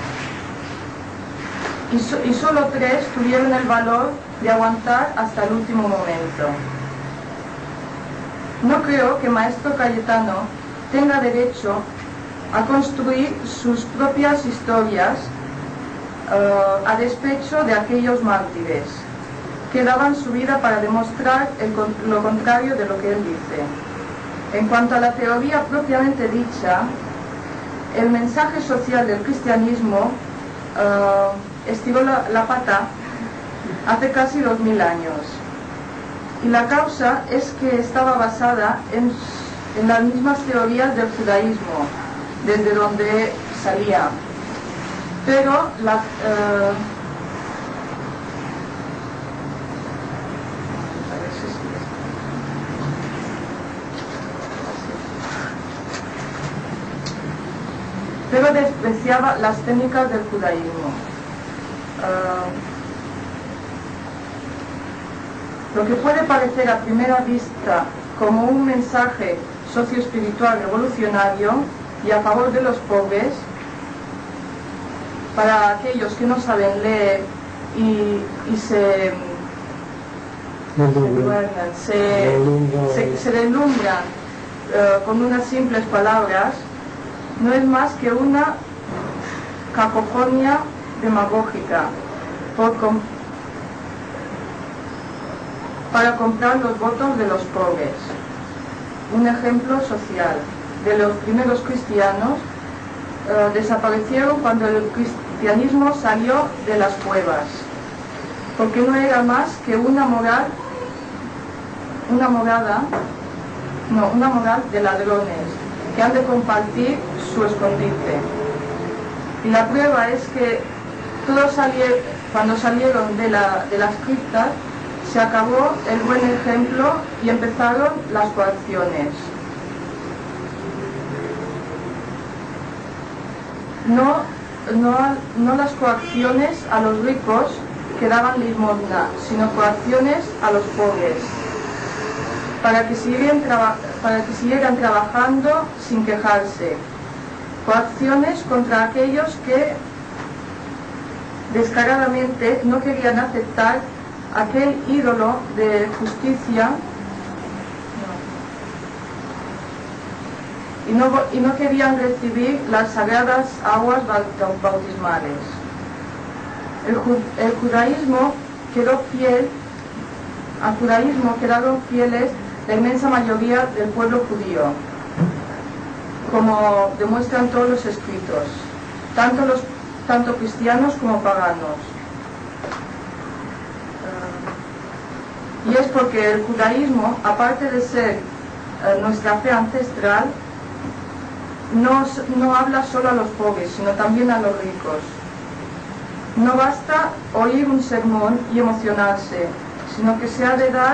S2: y, so, y solo tres tuvieron el valor de aguantar hasta el último momento. No creo que Maestro Cayetano tenga derecho a construir sus propias historias uh, a despecho de aquellos mártires que daban su vida para demostrar el, lo contrario de lo que él dice. En cuanto a la teoría propiamente dicha, el mensaje social del cristianismo uh, estiró la, la pata hace casi dos mil años. Y la causa es que estaba basada en, en las mismas teorías del judaísmo, desde donde salía. Pero la... Uh, pero despreciaba las técnicas del judaísmo. Uh, lo que puede parecer a primera vista como un mensaje socioespiritual revolucionario y a favor de los pobres, para aquellos que no saben leer y, y se, se, se, se deslumbran uh, con unas simples palabras, no es más que una cacofonía demagógica por com para comprar los votos de los pobres. Un ejemplo social de los primeros cristianos uh, desaparecieron cuando el cristianismo salió de las cuevas, porque no era más que una moral, una morada, no, una moral de ladrones que han de compartir su escondite. Y la prueba es que todos salieron, cuando salieron de, la, de las criptas, se acabó el buen ejemplo y empezaron las coacciones. No, no, no las coacciones a los ricos que daban limosna, sino coacciones a los pobres, para que siguieran, traba, para que siguieran trabajando sin quejarse. Coacciones contra aquellos que descaradamente no querían aceptar aquel ídolo de justicia no, y, no, y no querían recibir las sagradas aguas bautismales. El, el judaísmo quedó fiel, al judaísmo quedaron fieles la inmensa mayoría del pueblo judío, como demuestran todos los escritos, tanto, los, tanto cristianos como paganos. Y es porque el judaísmo, aparte de ser uh, nuestra fe ancestral, no, no habla solo a los pobres, sino también a los ricos.
S6: No basta oír un sermón y emocionarse, sino que se ha de dar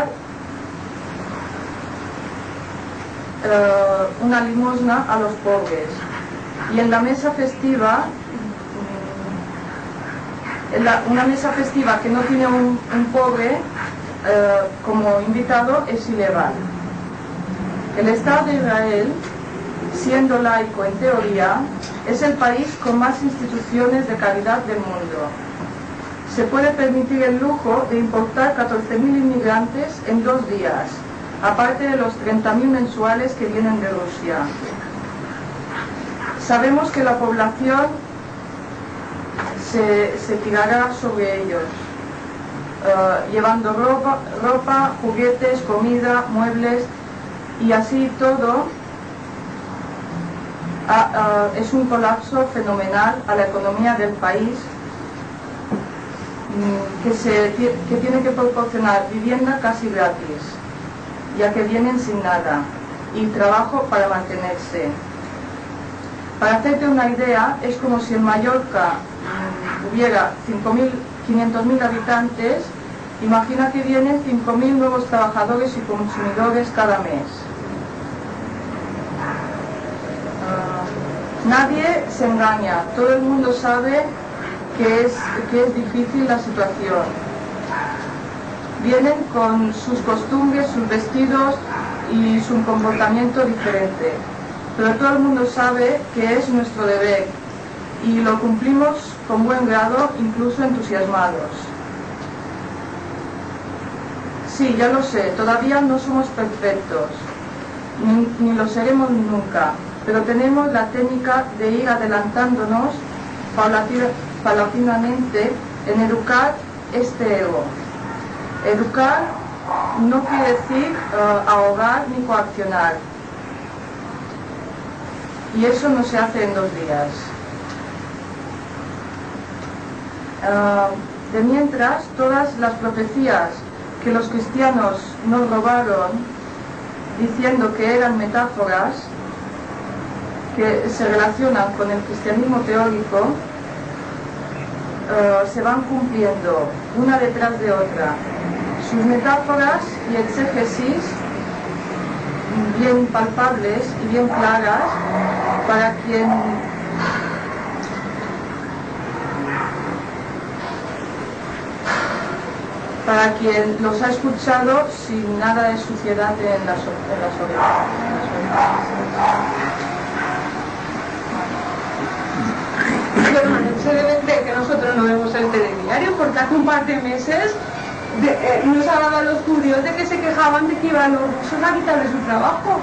S6: uh, una limosna a los pobres. Y en la mesa festiva, en la, una mesa festiva que no tiene un, un pobre uh, como invitado es ilegal. El Estado de Israel, siendo laico en teoría, es el país con más instituciones de caridad del mundo. Se puede permitir el lujo de importar catorce mil inmigrantes en dos días, aparte de los treinta mil mensuales que vienen de Rusia. Sabemos que la población se, se tirará sobre ellos, uh, llevando ropa, ropa, juguetes, comida, muebles, y así todo. Uh, uh, es un colapso fenomenal a la economía del país, um, que, se, que tiene que proporcionar vivienda casi gratis, ya que vienen sin nada, y trabajo para mantenerse. Para hacerte una idea, es como si en Mallorca um, hubiera cinco mil, quinientos mil habitantes. Imagina que vienen cinco mil nuevos trabajadores y consumidores cada mes. Nadie se engaña, todo el mundo sabe que es, que es difícil la situación. Vienen con sus costumbres, sus vestidos y su comportamiento diferente, pero todo el mundo sabe que es nuestro deber y lo cumplimos con buen grado, incluso entusiasmados. Sí, ya lo sé, todavía no somos perfectos, ni, ni lo seremos nunca. Pero tenemos la técnica de ir adelantándonos paulatinamente en educar este ego. Educar no quiere decir uh, ahogar ni coaccionar. Y eso no se hace en dos días. Uh, de mientras, todas las profecías que los cristianos nos robaron, diciendo que eran metáforas, que se relacionan con el cristianismo teórico, uh, se van cumpliendo una detrás de otra. Sus metáforas y exégesis bien palpables y bien claras para quien para quien los ha escuchado sin nada de suciedad en las, en las orejas.
S7: Se debe de que nosotros no vemos el telediario porque hace un par de meses de, eh, nos hablaban los judíos de que se quejaban de que iban los rusos a quitarle su trabajo.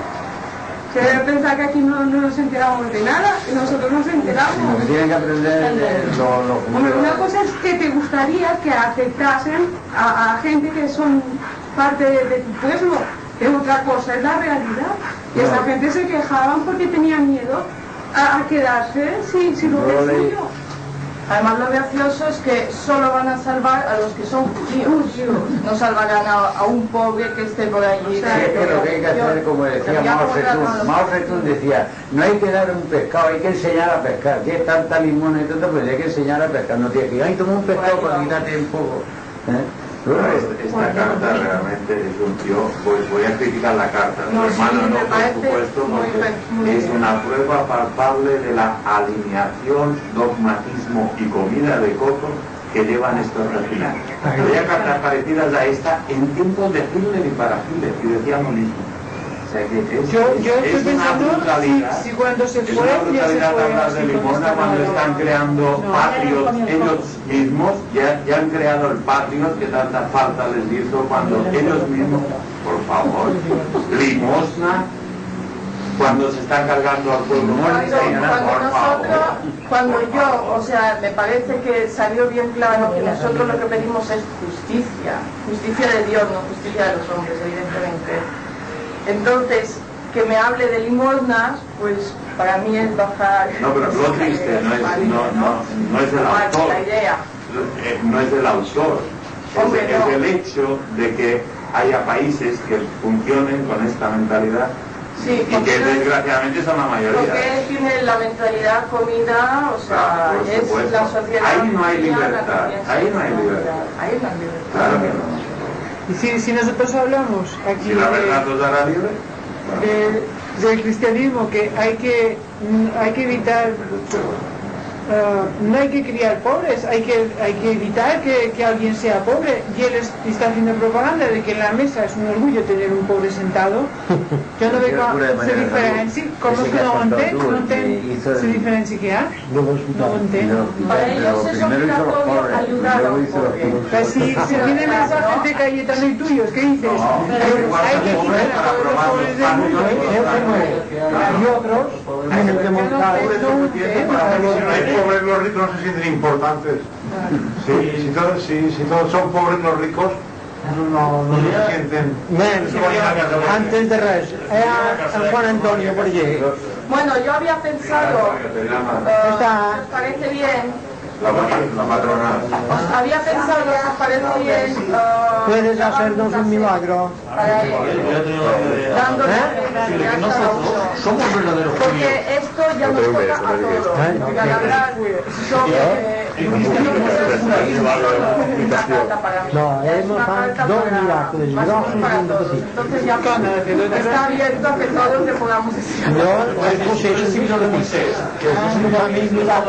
S7: Se debe pensar que aquí no, no nos enteramos de nada y nosotros nos enteramos.
S4: Lo que tienen que aprender es lo, lo
S7: Hombre, una cosa es que te gustaría que aceptasen a, a gente que son parte de, de tu pueblo, pero otra cosa es la realidad. Y esa
S4: no.
S7: gente se quejaban porque tenían miedo a, a quedarse sin, sin lo que es suyo.
S6: Además, lo gracioso es que solo van a salvar a los que son judíos, no salvarán a, a un pobre que esté por allí.
S4: Sí, es que lo que hay que hacer, como decía Mao Zedong, Mao Zedong decía, no hay que dar un pescado, hay que enseñar a pescar. ¿Qué es tanta limón y todo? Pues hay que enseñar a pescar, no tiene que ir, ay, toma un pescado para quitarte un poco. ¿Eh?
S8: Bueno, esta, esta carta realmente es un tío, voy, voy a criticar la carta, su no, hermano sí, no, por supuesto, porque es una prueba palpable de la alineación, dogmatismo y comida de coco que llevan estos regímenes. Había cartas parecidas a esta en tiempos de Hitler y para Hitler, y decían lo mismo. O sea que es,
S2: yo,
S8: es,
S2: yo estoy
S8: es
S2: pensando
S8: una brutalidad,
S2: si, si cuando se
S8: es
S2: fue,
S8: una brutalidad
S2: fue
S8: hablar de Limona cuando están creando
S2: no,
S8: patrios ellos mismos, ya, ya han creado el patriot que tanta falta les hizo cuando ellos mismos, por favor, limosna, cuando se está cargando al pueblo,
S6: Cuando, cuando nosotros, cuando yo, o sea, me parece que salió bien claro que nosotros lo que pedimos es justicia, justicia de Dios, no justicia de los hombres, evidentemente. Entonces, que me hable de limosnas, pues para mí es bajar...
S8: No, pero lo triste no es, no, no, no es el autor,
S6: la idea.
S8: no es el autor,
S6: Hombre,
S8: es,
S6: no.
S8: es el hecho de que haya países que funcionen con esta mentalidad
S6: Sí,
S8: y que desgraciadamente son la mayoría.
S6: Porque tiene la mentalidad comida, o sea,
S8: Por
S6: es
S8: supuesto.
S6: la sociedad.
S8: Ahí no hay
S6: cristiana
S8: libertad,
S6: también,
S8: ahí no hay
S6: sí,
S8: libertad.
S6: Ahí no hay libertad.
S8: Claro que no.
S2: Y si, si nosotros hablamos aquí
S8: Si la
S2: de-
S8: verdad nos dará libre.
S2: de- del cristianismo, que hay que, mm, hay que evitar, uh, no hay que criar pobres, hay que, hay que evitar que, que alguien sea pobre, y él es- está haciendo propaganda de que en la mesa es un orgullo tener un pobre sentado. Yo no veo cómo se diferencia, ¿cómo es que no entén? No entén se diferencia que hay,
S1: No lo he
S2: no
S1: escuchado.
S2: entén.
S6: Para ellos es obligatorio ayudar a un pobre.
S2: Pues si, si tiene mensajes de Cayetano y tuyos, ¿qué dices? Hay que quitar a todos los pobres del mundo.
S1: Y otros tienen que montar
S8: Si no hay pobres, los ricos no se sienten importantes. Sí, si, todos, si, si todos son pobres, los ricos no, no se sienten.
S1: Men, antes de res, eh, a Juan Antonio por allí.
S6: Bueno, yo había pensado, eh,
S1: Está-
S6: ¿os parece bien?
S8: La, la patronal.
S6: Había pensado, ¿os parece bien? eh,
S1: Puedes hacernos un milagro.
S6: para él, dándole
S1: ¿Eh?
S6: gracias a cada uno.
S3: somos verdaderos judíos.
S6: Porque esto ya nos toca a todos.
S1: ¿Eh?
S6: Y la verdad, sobre... Una falta para mí.
S1: No,
S6: Es
S1: hemos
S6: una
S1: dado
S6: falta
S1: dos
S6: para-
S1: milagros,
S6: más o menos
S1: grosos
S6: para
S1: y un
S6: todos.
S1: petit.
S6: Entonces ya está abierto a que todos le podamos decir.
S1: Yo, pues eso sí lo dice. A mí milagro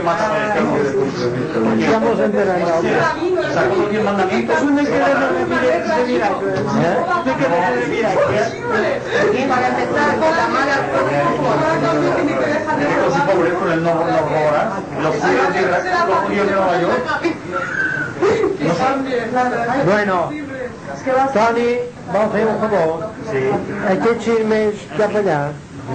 S1: estamos enterados. Es una cadena de mira- de milagros. ¿Eh? Una cadena de milagros.
S6: Y para empezar, llamar al prójimo tiene que dejar de
S3: Ricos y
S6: robar.
S3: pobres con el no, no robarás. Los judíos de, los judíos de Nueva York.
S1: Bueno, Toni, vau fer un favor. Aquests xirmes cap allà.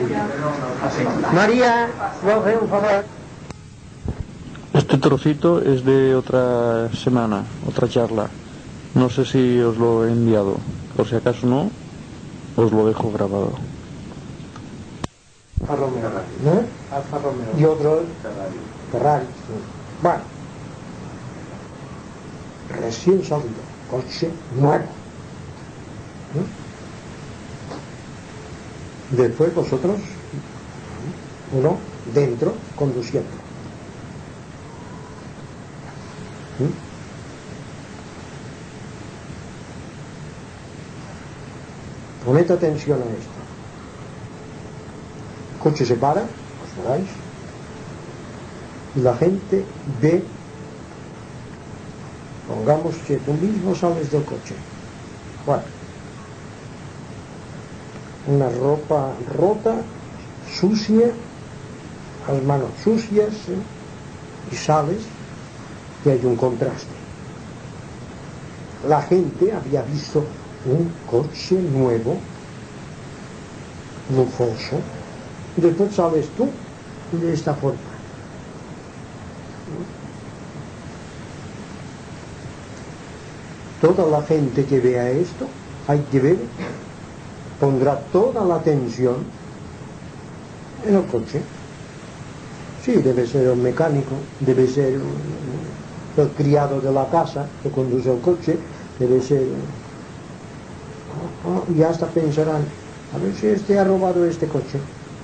S1: María, vau fer un favor.
S9: Este trocito es de otra semana, otra charla. No sé si os lo he enviado. Por si acaso no, os lo dejo grabado.
S1: Alfa Romeo. ¿Eh? Alfa Romeo. Y otro, Ferrari. Bueno, recién salido, coche nuevo. ¿Eh? Después vosotros, uno dentro, conduciendo. ¿Eh? Poned atención a esto. El coche se para, os veráis, y la gente ve, pongamos que tú mismo sales del coche, bueno, una ropa rota, sucia, las manos sucias, ¿eh? Y sales y hay un contraste. La gente había visto un coche nuevo, lujoso, y después sales tú de esta forma. Toda la gente que vea esto, hay que ver, pondrá toda la atención en el coche. Sí, debe ser el mecánico, debe ser el criado de la casa que conduce el coche, debe ser... Oh, y hasta pensarán, a ver si este ha robado este coche.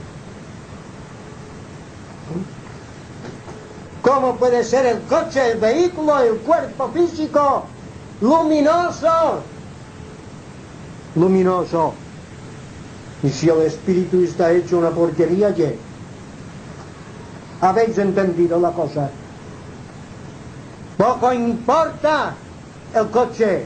S1: ¿Cómo puede ser el coche, el vehículo, el cuerpo físico luminoso? Luminoso. Y si el espíritu está hecho una porquería, ¿qué? ¿Habéis entendido la cosa? Poco importa el coche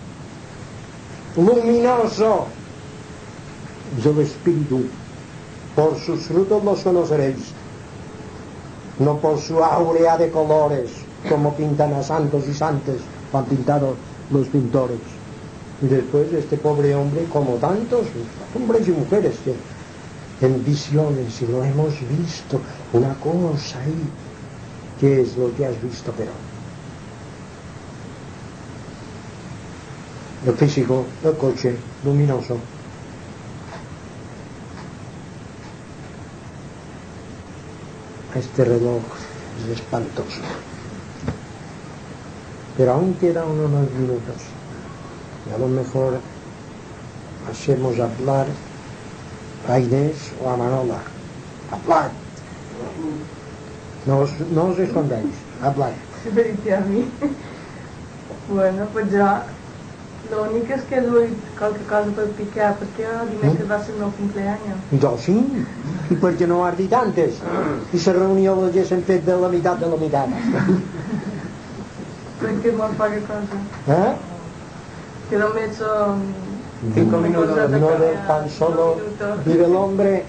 S1: luminoso. Es el espíritu. Por sus frutos los conoceréis. No por su áurea de colores, como pintan a santos y santas, han pintado los pintores. Y después este pobre hombre, como tantos hombres y mujeres que en visiones, y lo hemos visto, una cosa ahí. ¿Qué es lo que has visto, pero? El físico, el coche, luminoso. Este reloj es espantoso. Pero aún quedan unos minutos. Y a lo mejor hacemos hablar a Inés o a Manola. Hablad. No os, no os escondáis, hablad.
S6: Me dice a mí. Bueno, pues ya. Lo único es que doy cualquier cosa per picar, perquè dimecres va ser el meu cumpleaños.
S1: Jo sí, i per què no ho has dit antes? I la reunió l'haguessin fet de la meitat de la meitat.
S6: Perquè molt poca cosa.
S1: Eh?
S6: Que només són...
S1: Cinco minutos. No de tan solo vive el hombre.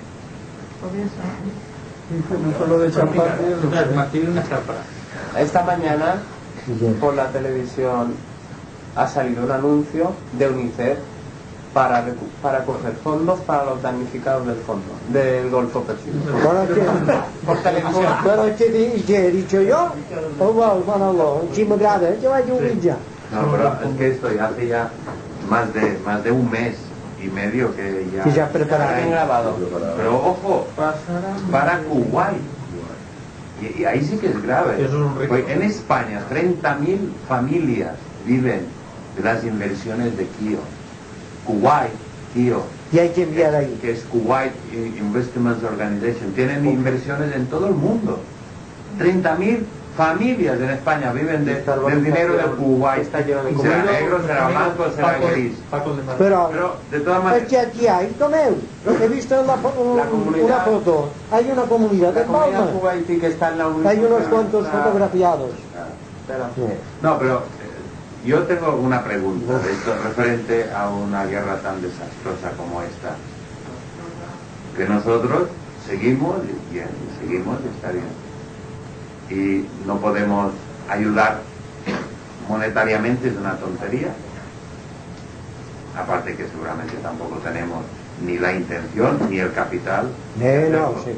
S10: No solo de champán. Martín una chapa. Esta mañana, por la televisión, ha salido un anuncio de UNICEF para, para coger fondos para los damnificados del fondo, del Golfo Pérsico. Por televisión.
S1: Pero ¿qué, qué he dicho yo? Oh, well, Manolo, si me agrada, yo voy a un ya.
S8: No, pero es que esto ya hace ya más de, más de un mes y medio que ya...
S1: Que ya preparado.
S10: Bien grabado.
S8: Pero ojo, para Kuwait. Y, y ahí sí que es grave. Pues en España treinta mil familias viven de las inversiones de Kio. Kuwait, Kio.
S1: Y hay que enviar ahí.
S8: Que es Kuwait Investment Organization. Tienen inversiones en todo el mundo. treinta mil familias en España viven de, del dinero de Kuwait. Será negro, será blanco, será gris.
S1: Pero,
S8: Pero de todas maneras...
S1: es que aquí hay, Tomeu. He visto la, un,
S10: la
S1: una foto. Hay una comunidad de Palma.
S10: Que está en la
S1: hay unos cuantos ah, fotografiados.
S8: Ah, no, pero... Yo tengo una pregunta de esto referente a una guerra tan desastrosa como esta. Que nosotros seguimos y bien, seguimos y está bien. Y no podemos ayudar monetariamente, es una tontería. Aparte que seguramente tampoco tenemos ni la intención ni el capital.
S1: Eh, no, sí.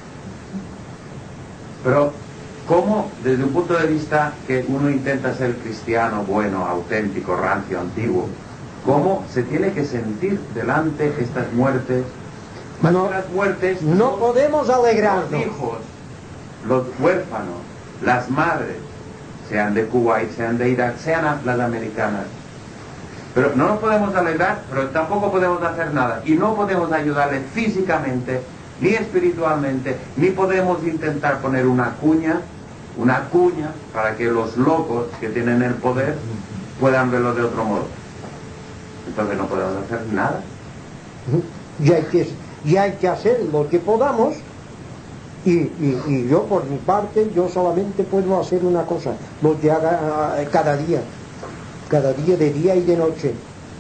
S8: Pero ¿cómo, desde un punto de vista que uno intenta ser cristiano, bueno, auténtico, rancio, antiguo, cómo se tiene que sentir delante estas muertes?
S1: No,
S8: las muertes,
S1: no
S8: los,
S1: podemos alegrarnos.
S8: Los hijos, los huérfanos, las madres, sean de Kuwait, sean de Irak, sean las americanas. Pero no nos podemos alegrar, pero tampoco podemos hacer nada. Y no podemos ayudarles físicamente, ni espiritualmente, ni podemos intentar poner una cuña, una cuña para que los locos que tienen el poder puedan verlo de otro modo. Entonces no podemos hacer nada.
S1: Y hay que, y hay que hacer lo que podamos. Y, y, y yo por mi parte, yo solamente puedo hacer una cosa, lo que haga uh, cada día, cada día de día y de noche.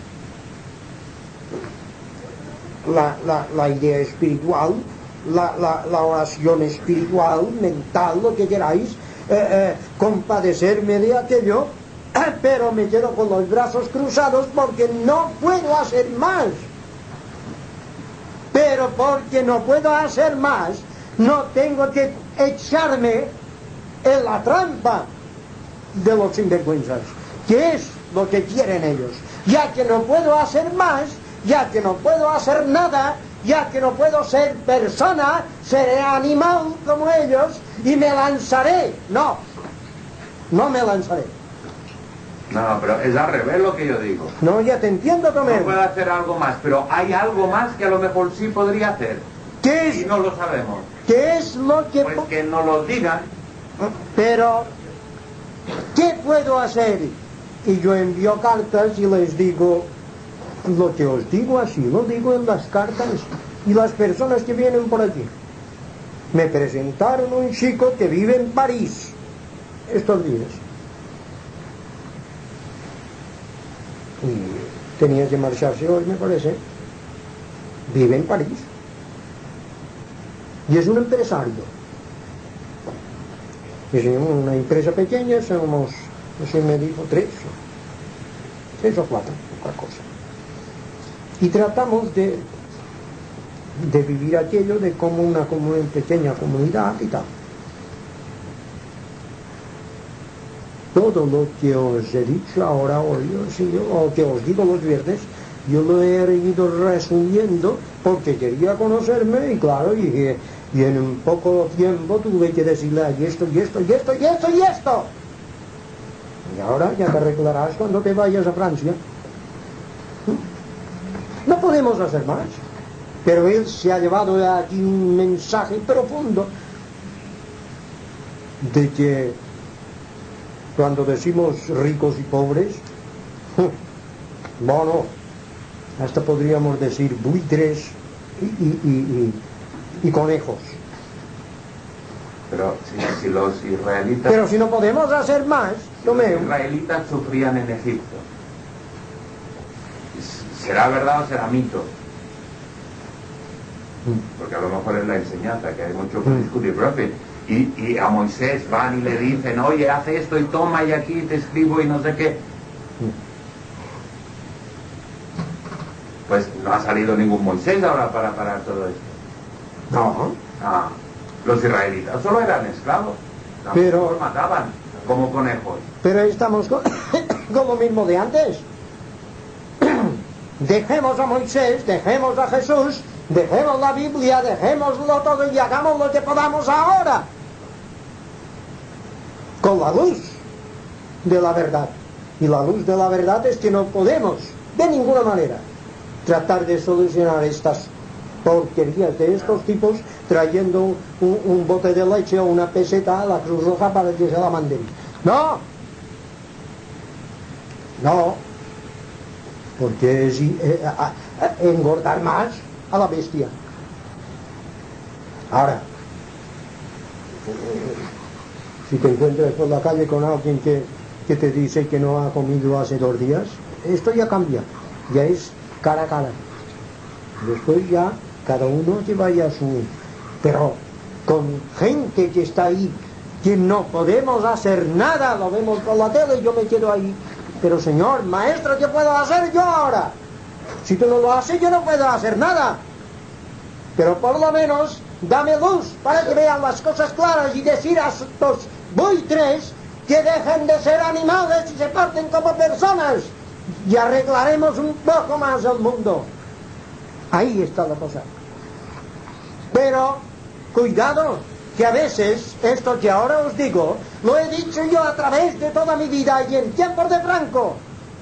S1: La, la, la idea espiritual, la, la, la oración espiritual, mental, lo que queráis, eh, eh, compadecerme de aquello, eh, pero me quedo con los brazos cruzados porque no puedo hacer más. Pero porque no puedo hacer más, no tengo que echarme en la trampa de los sinvergüenzas, que es lo que quieren ellos. Ya que no puedo hacer más, ya que no puedo hacer nada, ya que no puedo ser persona, seré animal como ellos y me lanzaré. No, no me lanzaré.
S8: No, pero es al revés lo que yo digo.
S1: No, ya te entiendo, Tomé.
S8: No puedo hacer algo más, pero hay algo más que a lo mejor sí podría hacer.
S1: ¿Qué es?
S8: Y no lo sabemos.
S1: ¿Qué es lo que...?
S8: Pues que nos lo digan.
S1: Pero, ¿qué puedo hacer? Y yo envío cartas y les digo... Lo que os digo así, lo digo en las cartas. Y las personas que vienen por aquí. Me presentaron un chico que vive en París estos días. Y tenía que marcharse hoy, me parece. Vive en París. Y es un empresario. Es una empresa pequeña, somos, no sé, me dijo, tres, tres o cuatro, otra cosa. Y tratamos de, de vivir aquello de como una, como una pequeña comunidad y tal. Todo lo que os he dicho ahora hoy, o que os digo los viernes, yo lo he ido resumiendo porque quería conocerme y claro, y, y en un poco tiempo tuve que decirle y esto, y esto, y esto, y esto, y esto. Y ahora ya te arreglarás cuando te vayas a Francia. No podemos hacer más. pero él se ha llevado aquí un mensaje profundo de que cuando decimos ricos y pobres, bueno, hasta podríamos decir buitres y, y, y, y, y conejos.
S8: Pero si, si los israelitas...
S1: Pero si no podemos hacer más,
S8: si los israelitas sufrían en Egipto, ¿será verdad o será mito? Porque a lo mejor es la enseñanza, que hay mucho que discutir, profe. Y, y a Moisés van y le dicen, oye, haz esto y toma y aquí te escribo y no sé qué. Pues no ha salido ningún Moisés ahora para parar todo esto.
S1: No.
S8: Ah, los israelitas solo eran esclavos.
S1: Pero
S8: los mataban como conejos.
S1: Pero estamos con, con lo mismo de antes. Dejemos a Moisés, dejemos a Jesús, dejemos la Biblia, dejémoslo todo y hagamos lo que podamos ahora. Con la luz de la verdad. Y la luz de la verdad es que no podemos, de ninguna manera, tratar de solucionar estas porquerías de estos tipos trayendo un, un bote de leche o una peseta a la Cruz Roja para que se la manden. No. No. Porque es eh, a, a, engordar más a la bestia. Ahora, eh, si te encuentras por la calle con alguien que, que te dice que no ha comido hace dos días, esto ya cambia, ya es cara a cara. Después ya cada uno que vaya a su... Pero con gente que está ahí, que no podemos hacer nada, lo vemos por la tele y yo me quedo ahí. Pero señor, maestro, ¿qué puedo hacer yo ahora? Si tú no lo haces, yo no puedo hacer nada. Pero por lo menos, dame luz para que vean las cosas claras y decir a estos buitres que dejen de ser animales y se parten como personas. Y arreglaremos un poco más el mundo. Ahí está la cosa. Pero, cuidado, que a veces, esto que ahora os digo, lo he dicho yo a través de toda mi vida y en tiempos de Franco.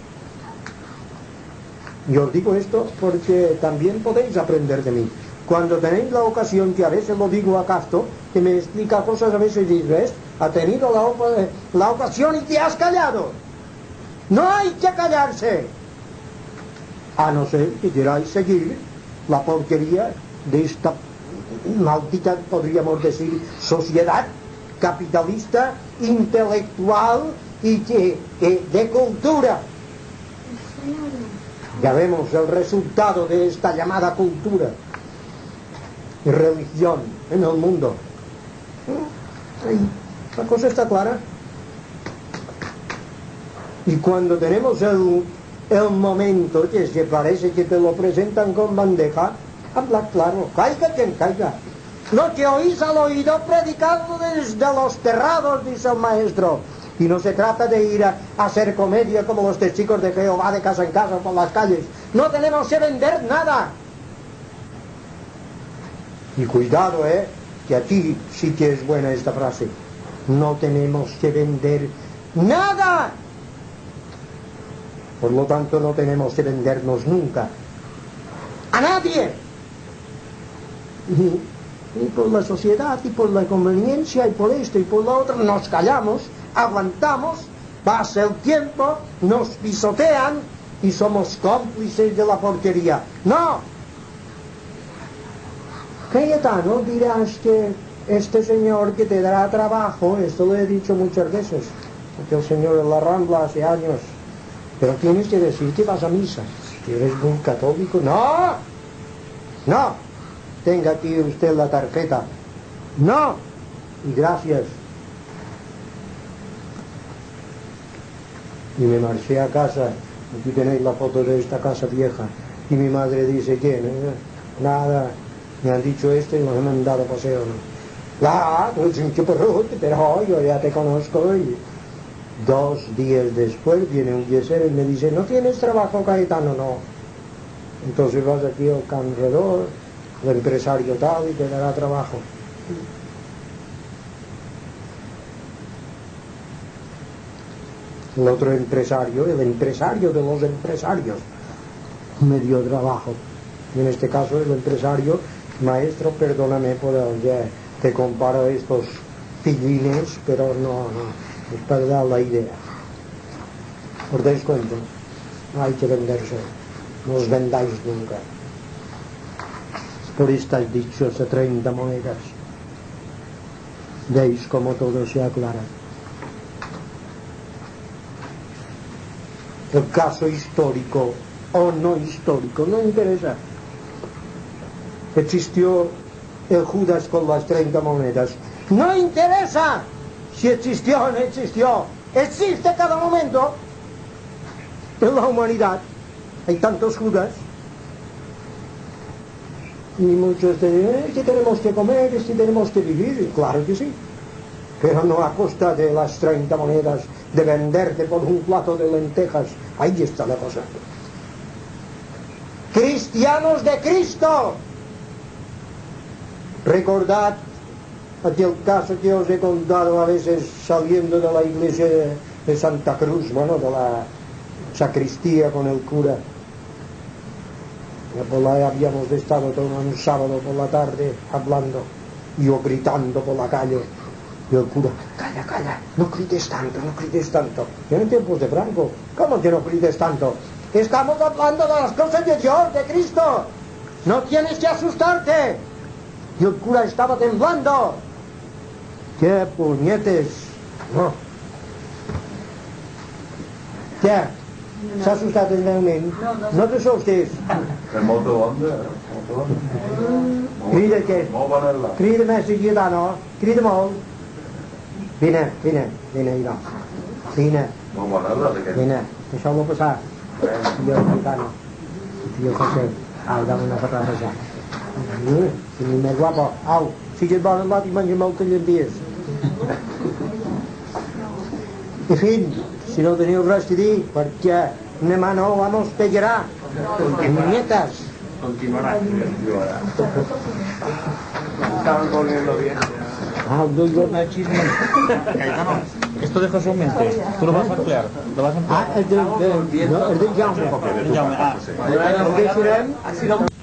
S1: Y os digo esto porque también podéis aprender de mí. Cuando tenéis la ocasión, que a veces lo digo a Castro, que me explica cosas, a veces dices, ha tenido la, la ocasión y te has callado. No hay que callarse. A no ser que queráis seguir la porquería de esta maldita, podríamos decir, sociedad capitalista, intelectual y de, de, de cultura. Ya vemos el resultado de esta llamada cultura y religión en el mundo. La cosa está clara. Y cuando tenemos el, el momento que se parece que te lo presentan con bandeja, habla claro, caiga quien caiga. Lo que oís al oído predicado desde los terrados, dice el maestro. Y no se trata de ir a, a hacer comedia como los testigos de Jehová de casa en casa por las calles. No tenemos que vender nada. Y cuidado, eh, que aquí sí que es buena esta frase. No tenemos que vender nada. Por lo tanto, no tenemos que vendernos nunca a nadie. Y, y por la sociedad, y por la conveniencia, y por esto, y por lo otro, nos callamos, aguantamos, pasa el tiempo, nos pisotean, y somos cómplices de la porquería. ¡No! Cayetano, dirás que este señor que te dará trabajo, esto lo he dicho muchas veces, porque el señor en la Rambla hace años, pero tienes que decir que vas a misa, que eres muy católico. ¡No! ¡No! Tenga aquí usted la tarjeta. ¡No! Y gracias. Y me marché a casa. Aquí tenéis la foto de esta casa vieja. Y mi madre dice, ¿quién? Eh? Nada. Me han dicho esto y nos han mandado paseo. Ah, pues un chuparrote, pero yo ya te conozco. Y dos días después viene un yesero y me dice, ¿no tienes trabajo, Cayetano? No. Entonces vas aquí al corredor, el empresario tal, y te dará trabajo. El otro empresario, el empresario de los empresarios, me dio trabajo. en este caso el empresario, maestro, perdóname por ya te comparo estos pillines, pero no, no, es para dar la idea. ¿Os dais cuenta? Hay que venderse, no os vendáis nunca. Por estas dichos de treinta monedas, veis cómo todo se aclara. El caso histórico o no histórico no interesa. Existió el Judas con las treinta monedas, no interesa si existió o no existió, existe cada momento en la humanidad. Hay tantos Judas y muchos dicen, eh, si tenemos que comer, si tenemos que vivir, claro que sí, pero no a costa de las treinta monedas, de venderte por un plato de lentejas. Ahí está la cosa. Cristianos de Cristo, recordad aquel caso que os he contado a veces saliendo de la iglesia de, de Santa Cruz, bueno, de la sacristía con el cura. Por ahí habíamos estado todo un sábado por la tarde hablando, yo gritando por la calle, y el cura, calla, calla, no grites tanto, no grites tanto. Y en tiempos de Franco, ¿cómo que no grites tanto? Estamos hablando de las cosas de Dios, de Cristo, no tienes que asustarte. Y el cura estaba temblando. ¡Qué puñetes! No. ¿Qué? ¿Se asusta realment? No te asustis.
S8: És molta onda,
S1: Crida què?
S8: molt bona la.
S1: Crida més, Gitano. Crida molt. Vine, vine, vine, Ira. Vine,
S8: Molt bona la d'aquest.
S1: vine. Deixeu-lo passar. Tío Gitano. Tío José. Au, dame una patada ja. Si ni més guapo. Au, si et volen lot i menja moltes llenties. En fin, si no teniu res a dir, perquè anem a no, vamos, pegarà. Nietas.
S10: Continuará. Estaban volviendo bien.
S1: Ah, doy yo.
S9: Cayetano, esto deja su mente. Tú lo vas a emplear. Lo vas a emplear.
S1: Ah, el de, de, no, el de Jaume.
S9: Jaume, ah.
S1: El deixarem.